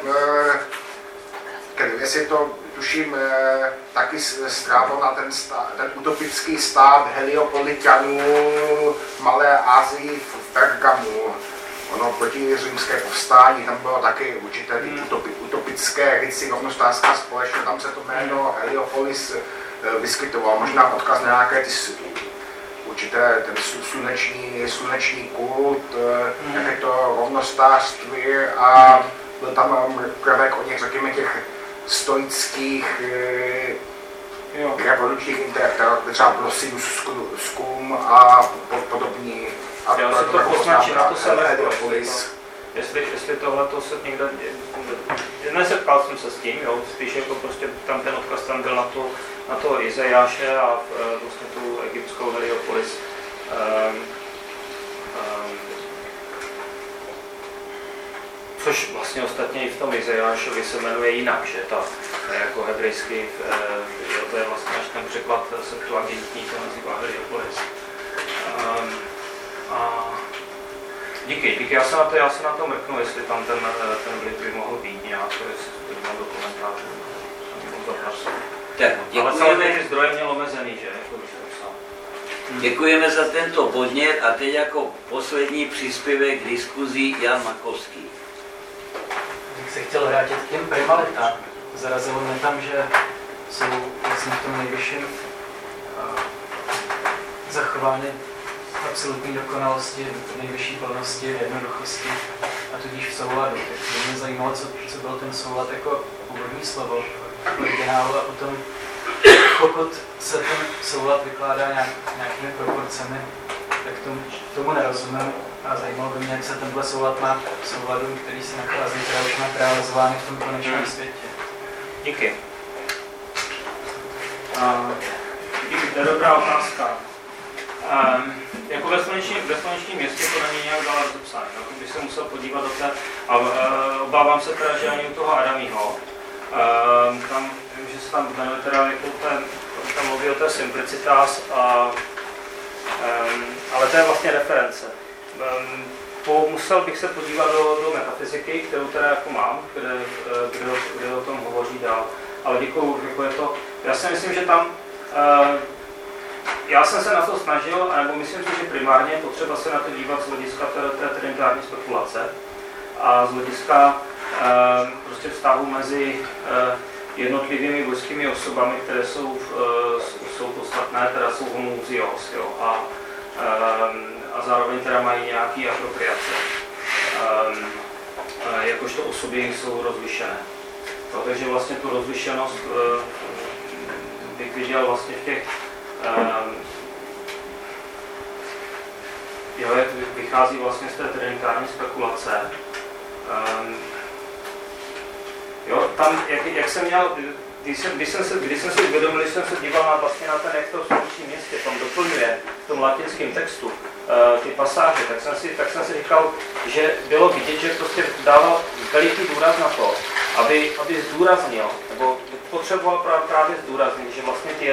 jestli to tuším, taky Strabon na ten utopický stát Heliopolitanů v Malé Asii v Pergamu. Ono proti římské povstání, tam bylo taky určité utopické ryci rovnostářská společnost, tam se to jméno Heliopolis vyskytoval, možná odkaz na nějaké ty určité ten sluneční kult, jaké to rovnostářství a byl tam prvek o něch, řekněme, těch stoických revolučních interpretů, třeba Blosius Scum a podobní. A já si to poznačím, na to jsem jestli tohle se někde... Nesetkal jsem se s tím, jo, spíš jako prostě tam ten odkaz tam byl na toho Izajáše a vlastně tu egyptskou Heliopolis. Což vlastně ostatně i v tom Izajášovi se jmenuje jinak, že ta jako hebrejský, to je vlastně až ten překlad septuagintní, to nazývá Heliopolis. Díky, já se na to mrknu, jestli tam ten vliv by mohl být nějak, jestli to mám do komentářů. Tak, ale samozřejmě ty zdroje měl omezený, že? Jako bych to psal. Děkujeme za tento podnět a teď jako poslední příspěvek k diskuzí Jan Makovský. Bych se chtěl vrátit k těm primalitám. Zarazilo mě tam, že jsou vlastně v tom nejvyšším zachovány absolutní dokonalosti, nejvyšší plnosti, jednoduchosti a tudíž v souladu. Tak mě zajímalo, co byl ten soulad jako původní slovo v originálu a potom, pokud se ten soulad vykládá nějakými proporcemi, tak tomu nerozumím a zajímalo by mě, jak se tenhle soulad má souladům, který se nachází teda už realizovány v tom konečném světě. Díky. Díky, to je dobrá otázka. Jako ve slunečním městě to není nějak dál rozepsané, no, to bych se musel podívat do té, a obávám se teda, že ani u toho Adamího, tam, že se tam jmenuje teda jako tam mluví o té simplicitas, ale to je vlastně reference. Musel bych se podívat do metafyziky, kterou teda jako mám, kde o tom hovoří dál, ale děkuju, jako je to, já si myslím, že tam já jsem se na to snažil, nebo myslím si, že primárně je potřeba se na to dívat z hlediska té trinitární spekulace a z hlediska prostě vztahu mezi jednotlivými božskými osobami, které jsou podstatné, teda jsou homoouzios, jo, a zároveň teda mají nějaký apropriace. Jakožto osoby jsou rozlišené. Takže vlastně tu rozlišenost bych viděl vlastně v těch vychází vlastně z té trinitární spekulace. Tam, jak jsem měl, když jsem si uvědomil, když jsem se díval na ten, jak to v sluneční městě tam doplňuje v tom latinském textu ty pasáže, tak jsem si říkal, že bylo vidět, že prostě dával veliký důraz na to, aby zdůraznil, nebo potřeboval právě zdůraznit, že vlastně ty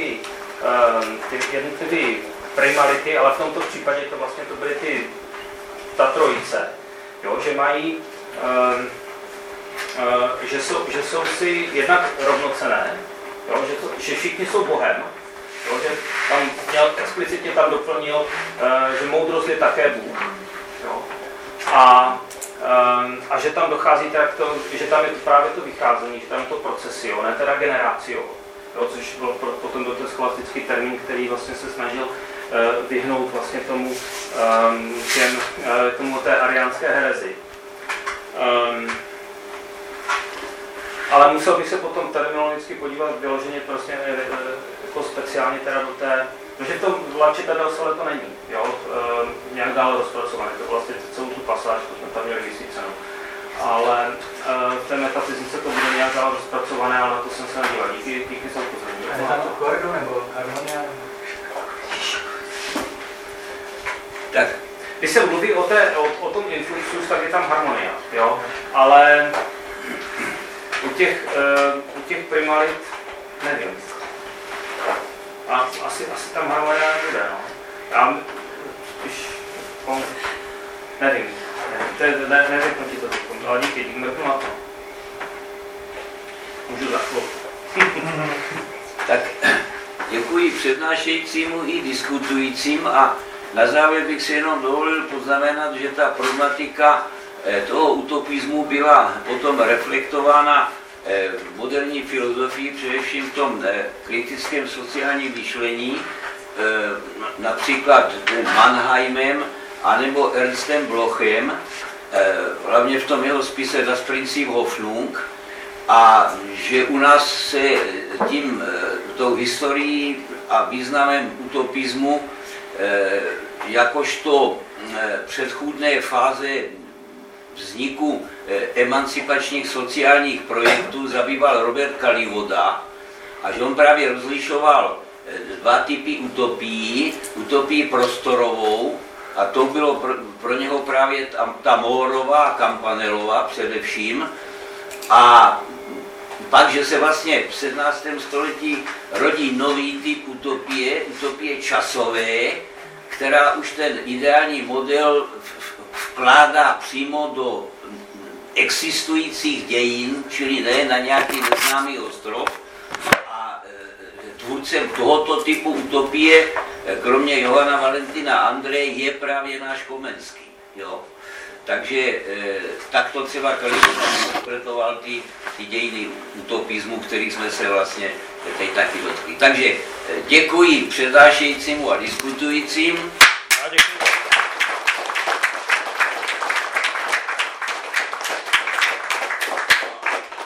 jednotlivé primality, ale v tomto případě to byly ta trojice, jo, že mají že jsou si jednak rovnocenné, jo, že všichni jsou Bohem, jo, že tam explicitně tam doplnil, že moudrost je také Bůh. Jo. A že tam dochází teda že tam je to právě to vycházení, že tam je to procesio, ne teda generatio, jo, což byl potom byl ten scholastický termín, který vlastně se snažil vyhnout vlastně tomu té ariánské herezi. Ale musel bych se potom terminologicky podívat vyloženě prostě jako speciálně teda do té, protože v tom Lačita del Sole to není, jo, nějak dále rozpracované, to vlastně celou tu pasáž, to jsme tam měli vysvícenou. Ale v té metafyzice to bude nějak dále rozpracované, ale na to jsem se nedíval. Díky za upozornění. A je tam to kordu nebo harmonia? Tak, když se mluví o tom influxu, tak je tam harmonia, jo, ale u těch primarit nevím. A asi tam harmonia nebude, no. Já spíš, nevím, neřeknu ti to teď, ale díky mrknu na to. Můžu za chvilku. Tak děkuji přednášejícímu i diskutujícím a na závěr bych si jenom dovolil poznamenat, že ta problematika toho utopismu byla potom reflektována v moderní filozofii, především v tom kritickém sociálním myšlení, například Mannheimem anebo Ernstem Blochem, hlavně v tom jeho spise Das Prinzip Hoffnung, a že u nás se tou historií a významem utopismu jakožto předchůdné fáze vzniku emancipačních sociálních projektů zabýval Robert Kalivoda a že on právě rozlišoval dva typy utopií. Utopii prostorovou, a to bylo pro něho právě ta Mooreova a Campanelová především, a pak, že se vlastně v 17. století rodí nový typ utopie časové, která už ten ideální model vkládá přímo do existujících dějin, čili ne na nějaký neznámý ostrov. A tvůrcem tohoto typu utopie, kromě Johana Valentina Andreje, je právě náš Komenský. Jo? Takže takto třeba Kalivoda interpretoval ty dějiny utopismu, kterých jsme se vlastně teď taky dotkli. Takže děkuji přednášejícímu a diskutujícím. A děkuji.